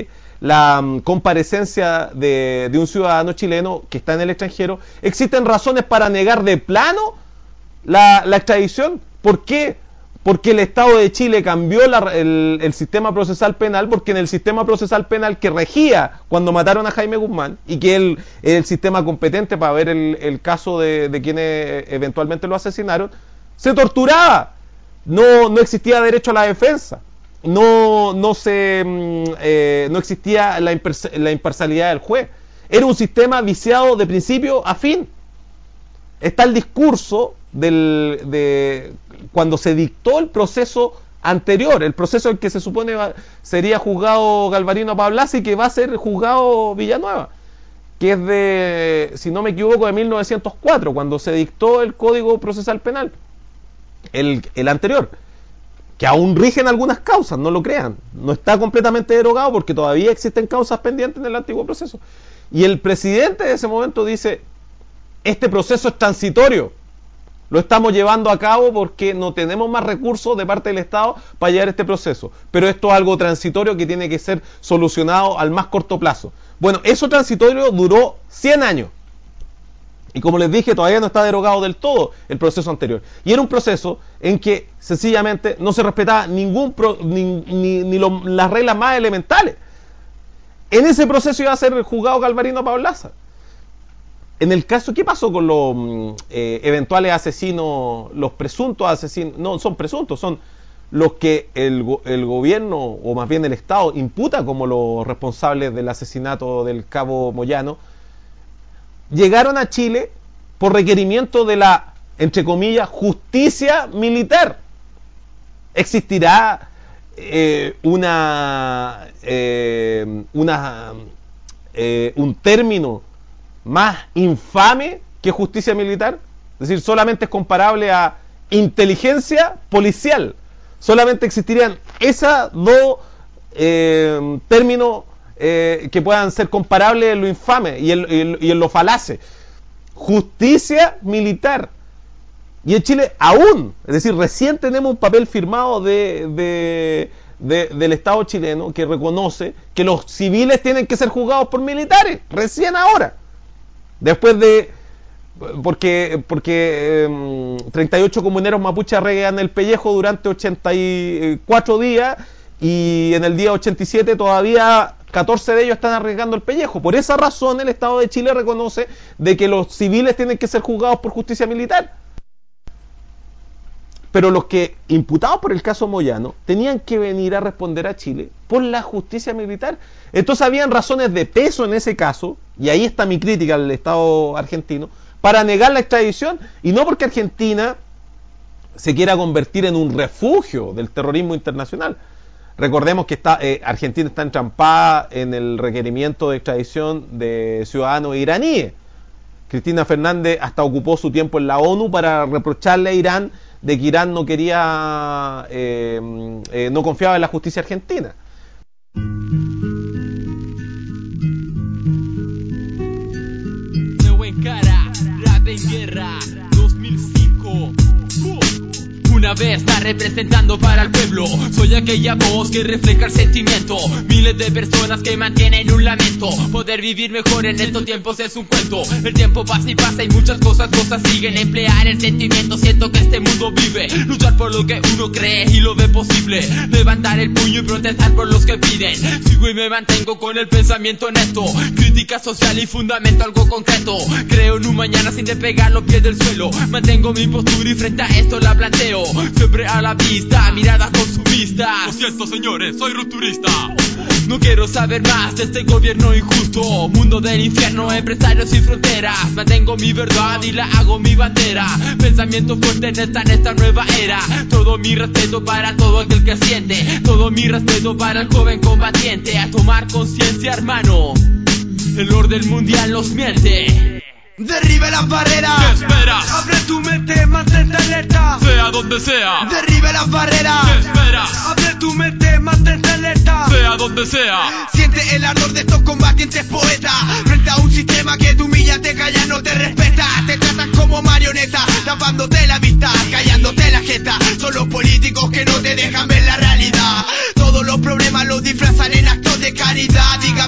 la um, comparecencia de, de un ciudadano chileno que está en el extranjero, ¿existen razones para negar de plano la, la extradición? ¿Por qué? Porque el Estado de Chile cambió la, el, el sistema procesal penal, porque en el sistema procesal penal que regía cuando mataron a Jaime Guzmán, y que es el, el sistema competente para ver el, el caso de, de quienes eventualmente lo asesinaron, se torturaba, no, no existía derecho a la defensa, no, no, se, eh, no existía la, impers la imparcialidad del juez, era un sistema viciado de principio a fin. Está el discurso del, de cuando se dictó el proceso anterior, el proceso en que se supone va, sería juzgado Galvarino Pablas y que va a ser juzgado Villanueva, que es de, si no me equivoco, de mil novecientos cuatro, cuando se dictó el Código Procesal Penal, el, el anterior, que aún rigen algunas causas, no lo crean, no está completamente derogado porque todavía existen causas pendientes en el antiguo proceso. Y el presidente de ese momento dice: este proceso es transitorio, lo estamos llevando a cabo porque no tenemos más recursos de parte del Estado para llevar este proceso, pero esto es algo transitorio que tiene que ser solucionado al más corto plazo. Bueno, eso transitorio duró cien años, y como les dije, todavía no está derogado del todo el proceso anterior, y era un proceso en que sencillamente no se respetaba ningún pro, ni, ni, ni lo, las reglas más elementales. En ese proceso iba a ser juzgado Galvarino Pablaza. En el caso, ¿qué pasó con los eh, eventuales asesinos, los presuntos asesinos? No, son presuntos, son los que el, el gobierno, o más bien el Estado, imputa como los responsables del asesinato del cabo Moyano. Llegaron a Chile por requerimiento de la, entre comillas, justicia militar. ¿Existirá eh, una, eh, una eh, un término más infame que justicia militar? Es decir, solamente es comparable a inteligencia policial. Solamente existirían esos dos eh, términos eh, que puedan ser comparables en lo infame y en, y en, y en lo falace. Justicia militar. Y en Chile aún, es decir, recién tenemos un papel firmado de, de, de, del Estado chileno que reconoce que los civiles tienen que ser juzgados por militares. Recién ahora. Después de, porque, porque eh, treinta y ocho comuneros mapuches arreglan el pellejo durante ochenta y cuatro días, y en el día ochenta y siete todavía catorce de ellos están arriesgando el pellejo. Por esa razón el Estado de Chile reconoce de que los civiles tienen que ser juzgados por justicia militar. Pero los que, imputados por el caso Moyano, tenían que venir a responder a Chile por la justicia militar. Entonces habían razones de peso en ese caso, y ahí está mi crítica al Estado argentino, para negar la extradición, y no porque Argentina se quiera convertir en un refugio del terrorismo internacional. Recordemos que está, eh, Argentina está entrampada en el requerimiento de extradición de ciudadanos iraníes. Cristina Fernández hasta ocupó su tiempo en la ONU para reprocharle a Irán de que Irán no quería, eh, eh, no confiaba en la justicia argentina. Nuevo en cara, rap en guerra, dos mil cinco. Una vez está representando para el pueblo. Soy aquella voz que refleja el sentimiento. Miles de personas que mantienen un lamento. Poder vivir mejor en estos tiempos es un cuento. El tiempo pasa y pasa y muchas cosas, cosas siguen. Emplear el sentimiento, siento que este mundo vive. Luchar por lo que uno cree y lo ve posible. Levantar el puño y protestar por los que piden. Sigo y me mantengo con el pensamiento honesto. Crítica social y fundamento algo concreto. Creo en un mañana sin despegar los pies del suelo. Mantengo mi postura y frente a esto la planteo. Siempre a la vista, mirada consumista. Lo siento señores, soy rupturista. No quiero saber más de este gobierno injusto. Mundo del infierno, empresarios sin fronteras. Mantengo mi verdad y la hago mi bandera. Pensamiento fuerte en esta, en esta nueva era. Todo mi respeto para todo aquel que siente. Todo mi respeto para el joven combatiente. A tomar conciencia, hermano. El orden mundial nos miente. Derribe las barreras. ¿Qué esperas? Abre tu mente, mantente alerta. Sea donde sea. Derribe las barreras. ¿Qué esperas? Abre tu mente, mantente alerta. Sea donde sea. Siente el ardor de estos combatientes poetas. Frente a un sistema que te humilla, te calla, no te respeta. Te tratan como marioneta, tapándote la vista, callándote la jeta. Son los políticos que no te dejan ver la realidad. Todos los problemas los disfrazan en actos de caridad. Diga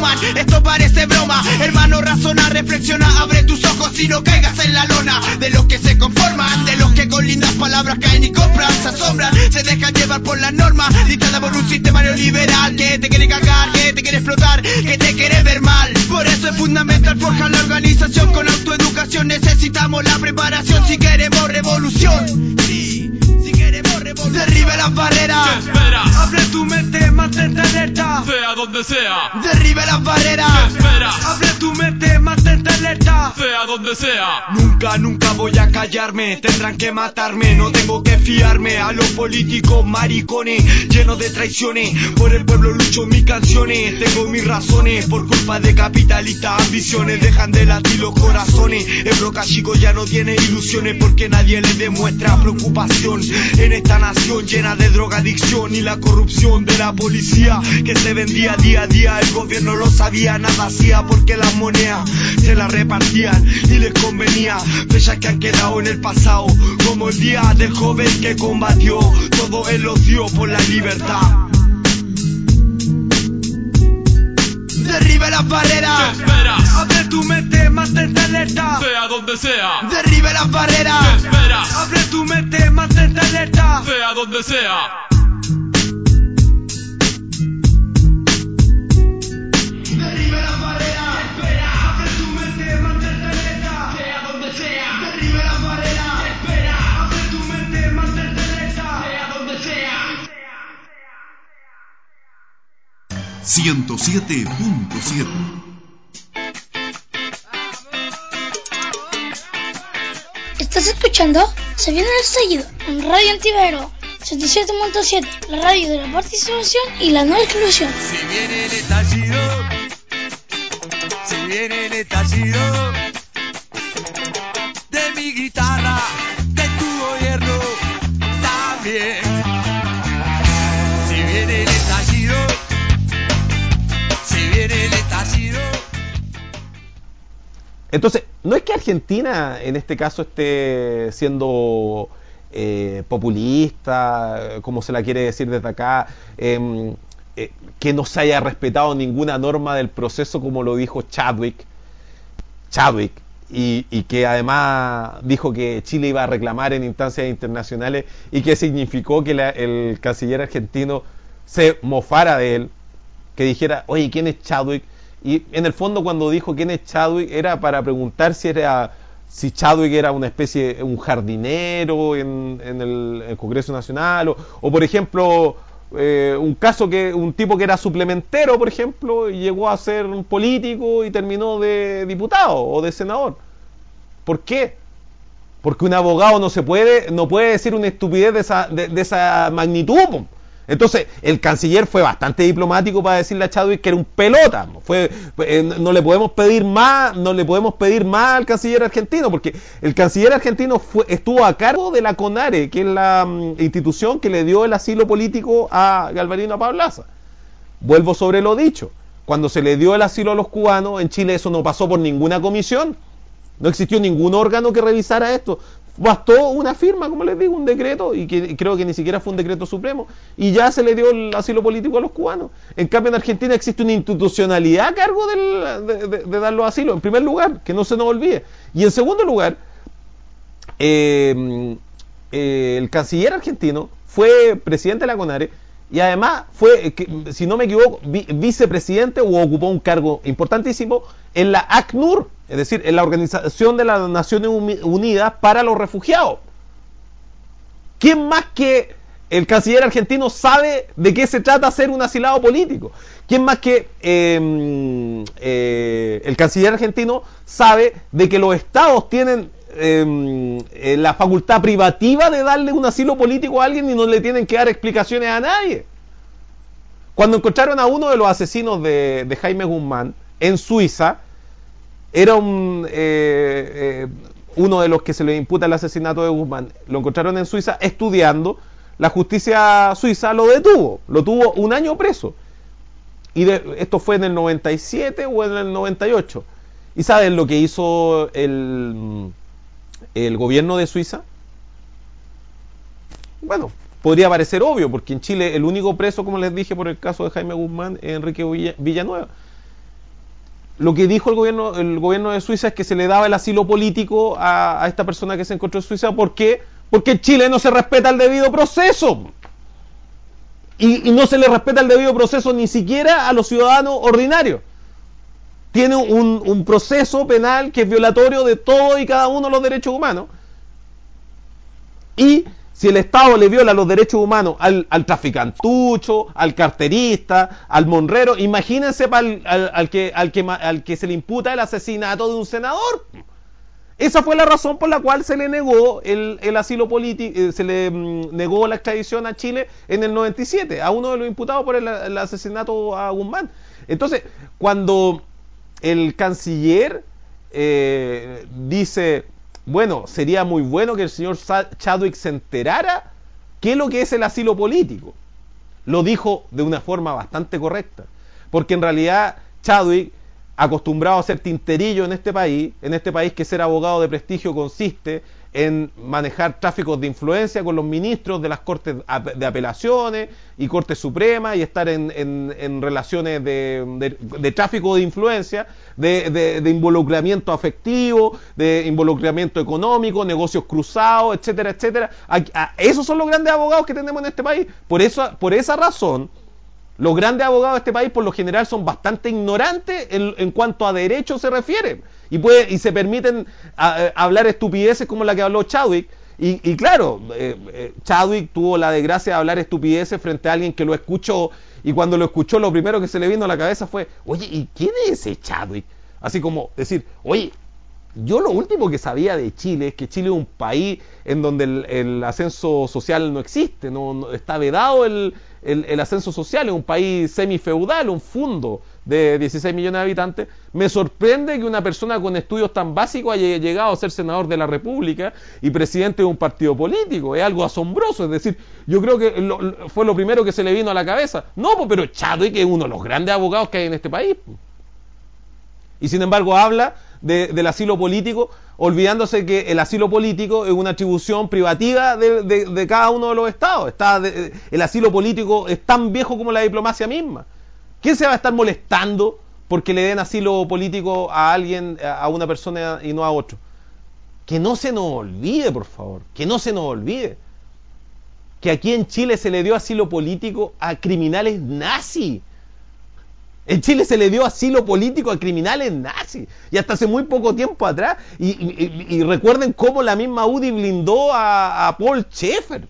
suman. Esto parece broma, hermano, razona, reflexiona, abre tus ojos y no caigas en la lona de los que se conforman, de los que con lindas palabras caen y compran, se asombran, se dejan llevar por las normas dictadas por un sistema neoliberal que te quiere cagar, que te quiere explotar, que te quiere ver mal. Por eso es fundamental forjar la organización con autoeducación. Necesitamos la preparación si queremos revolución. Sí, si queremos revolución. Derribe las barreras. ¿Qué esperas? Abre tu mente, mantente alerta. Sea donde sea. Derribe las barreras. ¿Qué esperas? Abre tu mente, mantente alerta. Sea donde sea. Nunca, nunca voy a callarme. Tendrán que matarme. No tengo que fiarme a los políticos maricones llenos de traiciones. Por el pueblo lucho mis canciones. Tengo mis razones. Por culpa de capitalistas ambiciones dejan de latir los corazones. El broca chico ya no tiene ilusiones porque nadie le demuestra preocupación en esta nación llena de drogadicción y la corrupción de la policía que se vendía día a día. El gobierno lo sabía, nada hacía porque las monedas se las repartían y les convenía. Fechas que han quedado en el pasado, como el día del joven que combatió todo el odio por la libertad. Derribe las barreras. ¿Qué esperas? Abre tu mente, mantente alerta. Sea donde sea. Derribe las barreras. ¿Qué esperas? Abre tu mente, mantente alerta. Sea donde sea. Derribe las barreras. Espera. Abre tu mente, mantente alerta. Sea donde sea. Derribe las barreras. Espera. Abre tu mente, mantente alerta. Sea donde sea. ciento siete punto siete. ¿Estás escuchando? Se viene el estallido en Radio Antivero ciento siete punto siete, la radio de la participación y la no exclusión. Si viene el estallido, si viene el estallido de mi guitarra, de tu gobierno también. Si viene el estallido, si viene el estallido. Entonces, no es que Argentina en este caso esté siendo eh, populista, como se la quiere decir desde acá, eh, eh, que no se haya respetado ninguna norma del proceso, como lo dijo Chadwick, Chadwick y, y que además dijo que Chile iba a reclamar en instancias internacionales y que significó que la, el canciller argentino se mofara de él, que dijera, oye, ¿quién es Chadwick? Y en el fondo cuando dijo quién es Chadwick era para preguntar si era si Chadwick era una especie, un jardinero en, en el, el Congreso Nacional, o, o por ejemplo, eh, un caso que un tipo que era suplementero, por ejemplo, y llegó a ser un político y terminó de diputado o de senador. ¿Por qué? Porque un abogado no se puede, no puede decir una estupidez de esa, de, de esa magnitud, po. Entonces, el canciller fue bastante diplomático para decirle a Chadwick que era un pelota. Fue, eh, no le podemos pedir más, no le podemos pedir más al canciller argentino, porque el canciller argentino fue, estuvo a cargo de la CONARE, que es la um, institución que le dio el asilo político a Galvarino Pablaza. Vuelvo sobre lo dicho. Cuando se le dio el asilo a los cubanos, en Chile eso no pasó por ninguna comisión. No existió ningún órgano que revisara esto. Bastó una firma, como les digo, un decreto, y que creo que ni siquiera fue un decreto supremo, y ya se le dio el asilo político a los cubanos. En cambio, en Argentina existe una institucionalidad a cargo del, de, de, de dar los asilos, en primer lugar, que no se nos olvide. Y en segundo lugar, eh, eh, el canciller argentino fue presidente de la CONARE, y además fue, si no me equivoco, vicepresidente o ocupó un cargo importantísimo en la ACNUR, es decir, en la Organización de las Naciones Unidas para los Refugiados. ¿Quién más que el canciller argentino sabe de qué se trata ser un asilado político? ¿Quién más que eh, eh, el canciller argentino sabe de que los estados tienen eh, eh, la facultad privativa de darle un asilo político a alguien y no le tienen que dar explicaciones a nadie? Cuando encontraron a uno de los asesinos de, de Jaime Guzmán en Suiza, era un, eh, eh, uno de los que se le imputa el asesinato de Guzmán, lo encontraron en Suiza estudiando, la justicia suiza lo detuvo, lo tuvo un año preso, y de, esto fue en el noventa y siete o en el noventa y ocho, y ¿saben lo que hizo el, el gobierno de Suiza? Bueno, podría parecer obvio, porque en Chile el único preso, como les dije por el caso de Jaime Guzmán, es Enrique Villanueva. lo que dijo el gobierno, el gobierno de Suiza es que se le daba el asilo político a, a esta persona que se encontró en Suiza. ¿Por qué? Porque en Chile no se respeta el debido proceso. Y, y no se le respeta el debido proceso ni siquiera a los ciudadanos ordinarios. Tiene un, un proceso penal que es violatorio de todos y cada uno de los derechos humanos. Y si el Estado le viola los derechos humanos al, al traficantucho, al carterista, al monrero, imagínense al, al, al, que, al, que, al que se le imputa el asesinato de un senador. Esa fue la razón por la cual se le negó el, el asilo político, eh, se le mm, negó la extradición a Chile en el noventa y siete, a uno de los imputados por el, el asesinato a Guzmán. Entonces, cuando el canciller eh, dice, bueno, sería muy bueno que el señor Chadwick se enterara qué es lo que es el asilo político, lo dijo de una forma bastante correcta, porque en realidad Chadwick, acostumbrado a ser tinterillo en este país, en este país que ser abogado de prestigio consiste en manejar tráficos de influencia con los ministros de las cortes de apelaciones y Corte Suprema y estar en, en, en relaciones de, de, de tráfico de influencia, de, de, de involucramiento afectivo, de involucramiento económico, negocios cruzados, etcétera, etcétera. A, a, esos son los grandes abogados que tenemos en este país. Por eso, por esa razón, los grandes abogados de este país por lo general son bastante ignorantes en, en cuanto a derecho se refiere y, puede, y se permiten a, a, hablar estupideces como la que habló Chadwick y, y claro, eh, eh, Chadwick tuvo la desgracia de hablar estupideces frente a alguien que lo escuchó y cuando lo escuchó lo primero que se le vino a la cabeza fue, oye, ¿y quién es ese Chadwick? Así como decir, oye, yo lo último que sabía de Chile es que Chile es un país en donde el, el ascenso social no existe, no, no está vedado el, el, el ascenso social, es un país semifeudal, un fundo de dieciséis millones de habitantes. Me sorprende que una persona con estudios tan básicos haya llegado a ser senador de la República y presidente de un partido político, es algo asombroso, es decir, yo creo que lo, lo, fue lo primero que se le vino a la cabeza. No, pero Chadwick es uno de los grandes abogados que hay en este país. Y sin embargo habla de, del asilo político, olvidándose que el asilo político es una atribución privativa de, de, de cada uno de los estados. Está de, el asilo político es tan viejo como la diplomacia misma. ¿Quién se va a estar molestando porque le den asilo político a alguien, a una persona y no a otro? Que no se nos olvide, por favor, que no se nos olvide que aquí en Chile se le dio asilo político a criminales nazis. En Chile se le dio asilo político a criminales nazis, y hasta hace muy poco tiempo atrás, y, y, y recuerden cómo la misma U D I blindó a, a Paul Schaeffer.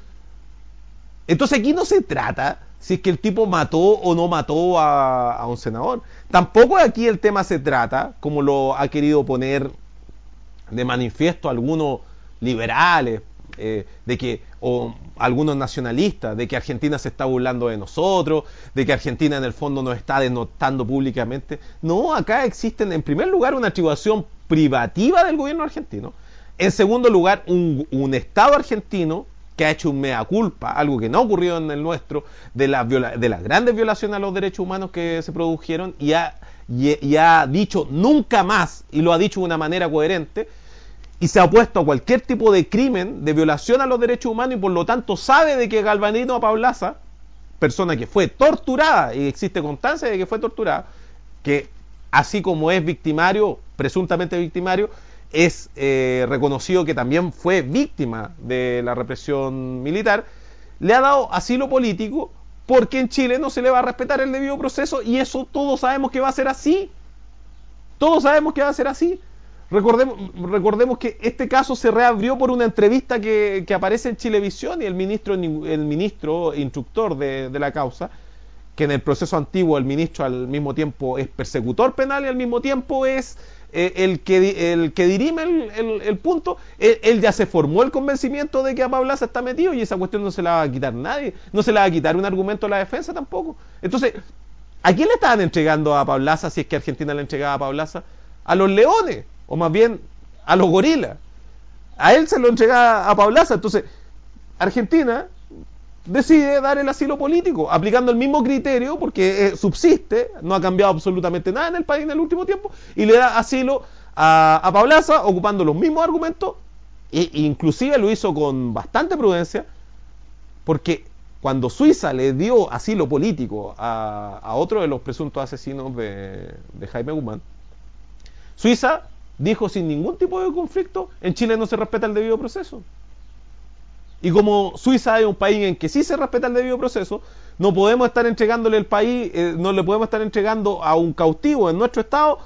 Entonces aquí no se trata si es que el tipo mató o no mató a, a un senador. Tampoco aquí el tema se trata, como lo ha querido poner de manifiesto algunos liberales, eh, de que o algunos nacionalistas, de que Argentina se está burlando de nosotros, de que Argentina en el fondo nos está denotando públicamente. No, acá existen en primer lugar una atribución privativa del gobierno argentino, en segundo lugar un, un Estado argentino que ha hecho un mea culpa, algo que no ha ocurrido en el nuestro, de, la viola, de las grandes violaciones a los derechos humanos que se produjeron, y ha, y, y ha dicho nunca más, y lo ha dicho de una manera coherente, y se ha opuesto a cualquier tipo de crimen, de violación a los derechos humanos, y por lo tanto sabe de que Galvanino Paulaza, persona que fue torturada, y existe constancia de que fue torturada, que así como es victimario, presuntamente victimario, es eh, reconocido que también fue víctima de la represión militar, le ha dado asilo político porque en Chile no se le va a respetar el debido proceso, y eso todos sabemos que va a ser así. Todos sabemos que va a ser así. Recordemos, recordemos que este caso se reabrió por una entrevista que, que aparece en Chilevisión, y el ministro, el ministro instructor de, de la causa, que en el proceso antiguo el ministro al mismo tiempo es persecutor penal y al mismo tiempo es eh, el, que, el que dirime el, el, el punto, él, él ya se formó el convencimiento de que a Paulaza está metido, y esa cuestión no se la va a quitar nadie, no se la va a quitar un argumento a la defensa tampoco. Entonces, ¿a quién le estaban entregando a Paulaza si es que Argentina le entregaba a Paulaza? A los leones, o más bien a los gorilas. A él se lo entregaba a Paulaza. Entonces, Argentina decide dar el asilo político, aplicando el mismo criterio, porque eh, subsiste, no ha cambiado absolutamente nada en el país en el último tiempo, y le da asilo a, a Paulaza, ocupando los mismos argumentos, e inclusive lo hizo con bastante prudencia, porque cuando Suiza le dio asilo político a, a otro de los presuntos asesinos de, de Jaime Guzmán, Suiza dijo sin ningún tipo de conflicto: en Chile no se respeta el debido proceso. Y como Suiza es un país en que sí se respeta el debido proceso, no podemos estar entregándole el país, eh, no le podemos estar entregando a un cautivo en nuestro estado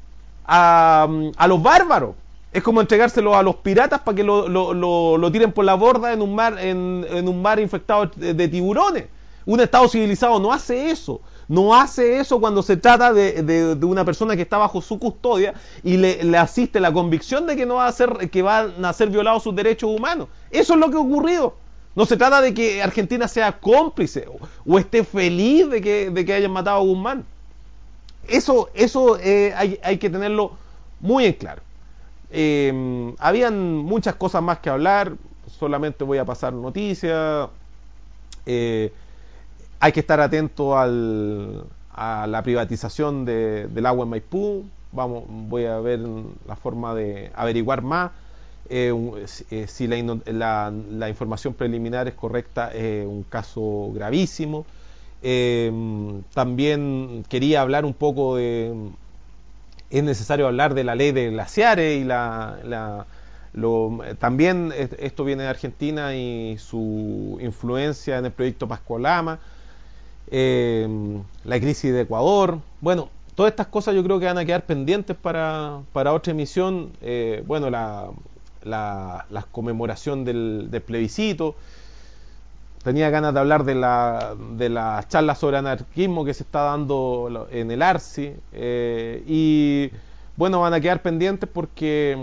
a, a los bárbaros. Es como entregárselo a los piratas para que lo, lo, lo, lo tiren por la borda en un mar, en, en un mar infectado de, de tiburones. Un estado civilizado no hace eso. No hace eso cuando se trata de, de, de una persona que está bajo su custodia y le, le asiste la convicción de que no va a ser, que van a ser violados sus derechos humanos. Eso es lo que ha ocurrido. No se trata de que Argentina sea cómplice o, o esté feliz de que, de que hayan matado a Guzmán. Eso, eso eh, hay, hay que tenerlo muy en claro. Eh, habían muchas cosas más que hablar, solamente voy a pasar noticias. Eh, hay que estar atento al, a la privatización de, del agua en Maipú. Vamos, voy a ver la forma de averiguar más. Eh, eh, si la, la, la información preliminar es correcta, es eh, un caso gravísimo. Eh, también quería hablar un poco de... Es necesario hablar de la ley de glaciares y la, la lo, también esto viene de Argentina y su influencia en el proyecto Pascualama, eh, la crisis de Ecuador. Bueno, todas estas cosas yo creo que van a quedar pendientes para, para otra emisión. Eh, bueno, la, la, la conmemoración del, del plebiscito. Tenía ganas de hablar de la, de la charla sobre anarquismo que se está dando en el ARSI. Eh, y bueno, van a quedar pendientes porque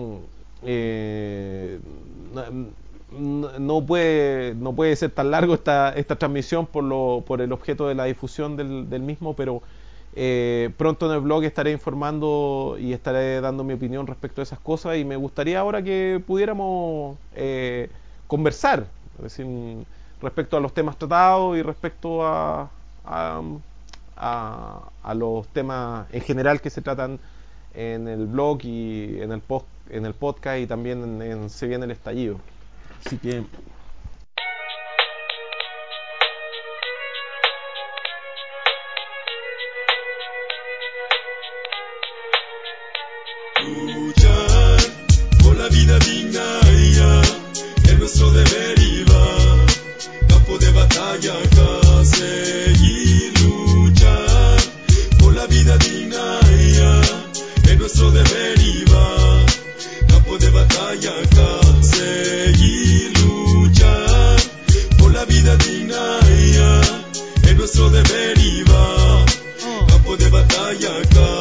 eh, no, no, puede, no puede ser tan largo esta, esta transmisión por, lo, por el objeto de la difusión del, del mismo, pero eh, pronto en el blog estaré informando y estaré dando mi opinión respecto a esas cosas, y me gustaría ahora que pudiéramos eh, conversar, es decir, respecto a los temas tratados y respecto a, a, a, a los temas en general que se tratan en el blog y en el, post, en el podcast y también en, en Se Viene el Estallido. Así que... Luchar por la vida digna es nuestro deber y va, campo de batalla acá, seguir luchar por la vida digna es nuestro deber y va, campo de batalla acá, seguir luchar por la vida digna es nuestro deber y va, campo de batalla acá.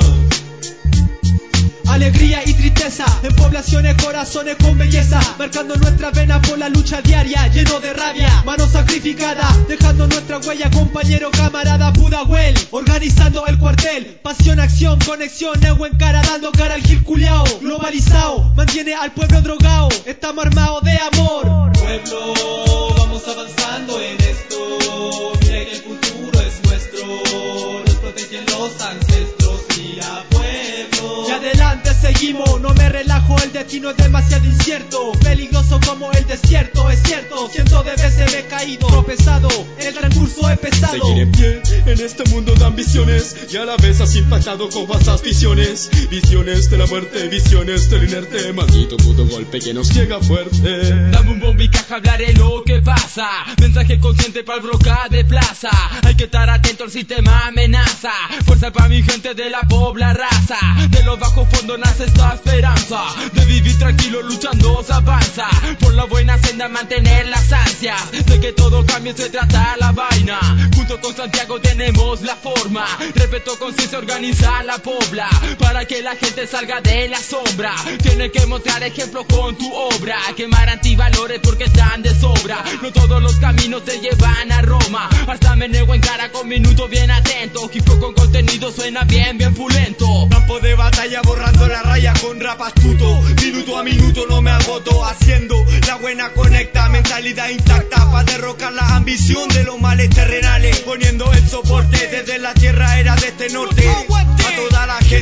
Alegría y tristeza, en poblaciones, corazones con belleza, marcando nuestra vena por la lucha diaria, lleno de rabia, mano sacrificada, dejando nuestra huella, compañero, camarada, Pudahuel, organizando el cuartel, pasión, acción, conexión, ego en cara, dando cara al gil culiao, globalizado, mantiene al pueblo drogado, estamos armados de amor. Pueblo, vamos avanzando en esto, mira que el futuro es nuestro, nos protegen los ancestros, mira pueblo. Y adelante seguimos, no me relajo, el destino es demasiado incierto, peligroso como el desierto, es cierto, cientos de veces me he caído, tropezado, el transcurso es pesado. Seguir en pie en este mundo de ambiciones y a la vez has impactado con vastas visiones, visiones de la muerte, visiones del inerte, maldito puto golpe que nos llega fuerte. Dame un bombo y caja, hablaré lo que pasa, mensaje consciente para el broca de plaza, hay que estar atento al sistema amenaza, fuerza para mi gente de la pobla raza, de los bajos fondos nace esta esperanza, de vivir tranquilo luchando se avanza, por la buena senda mantener las ansias, de que todo cambie se trata la vaina, junto con Santiago tenemos la forma, respeto, conciencia, organizar la pobla, para que la gente salga de la sombra, tiene que mostrar ejemplo con tu obra, quemar antivalores porque están de sobra, no todos los caminos te llevan a Roma, hasta me nego en cara con minutos bien atentos, hip-hop con contenido suena bien, bien pulento, campo de batalla borrando la raya con rap astuto, minuto a minuto no me agoto, haciendo la buena conecta, mentalidad intacta, para derrocar la ambición de los males terrenales, poniendo el soporte desde la tierra era de este norte, a toda la gente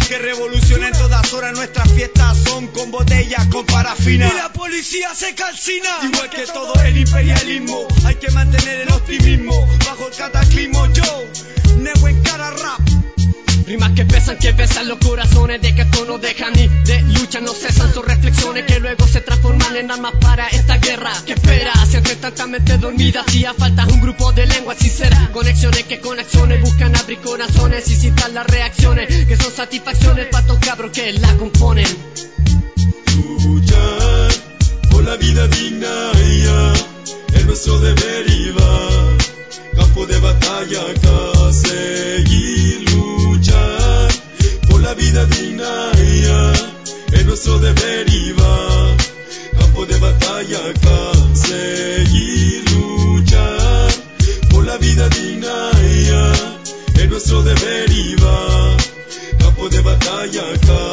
que revoluciona en todas horas. Nuestras fiestas son con botellas, con parafina. Y la policía se calcina. Igual que todo el imperialismo, hay que mantener el optimismo bajo el cataclismo. Yo, nego en cara rap. Rimas que pesan, que besan los corazones, de que esto no dejan ni de lucha, no cesan sus reflexiones que luego se transforman en armas para esta guerra que espera, se entre tanta mente dormida, hacía falta un grupo de lenguas sinceras, conexiones que con acciones buscan abrir corazones y citar las reacciones, que son satisfacciones para estos cabros que la componen. Luchar por la vida digna, ya, es nuestro deber y va, campo de batalla acá, seguir luchar por la vida digna, ya, es nuestro deber y va, campo de batalla acá, seguir luchar por la vida digna, ya, es nuestro deber y va, campo de batalla acá,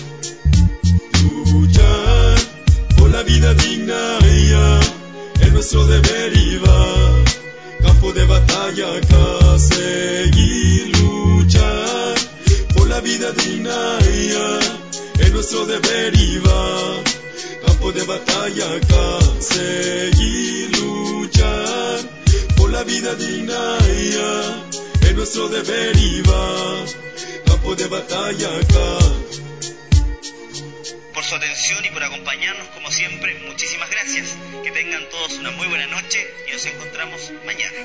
luchar por la vida digna, ya, es nuestro deber y va, campo de batalla acá, seguir luchar por la vida digna, ya, es nuestro deber y va, campo de batalla acá, seguir luchar por la vida digna, ya, es nuestro deber y va, campo de batalla acá. Por su atención y por acompañarnos como siempre, muchísimas gracias. Que tengan todos una muy buena noche y nos encontramos mañana.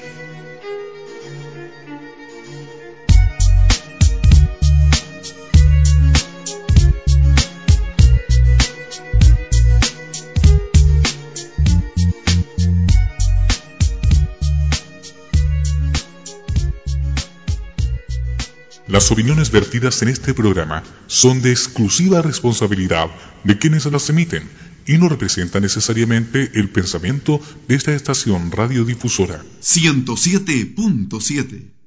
Las opiniones vertidas en este programa son de exclusiva responsabilidad de quienes las emiten y no representan necesariamente el pensamiento de esta estación radiodifusora. ciento siete punto siete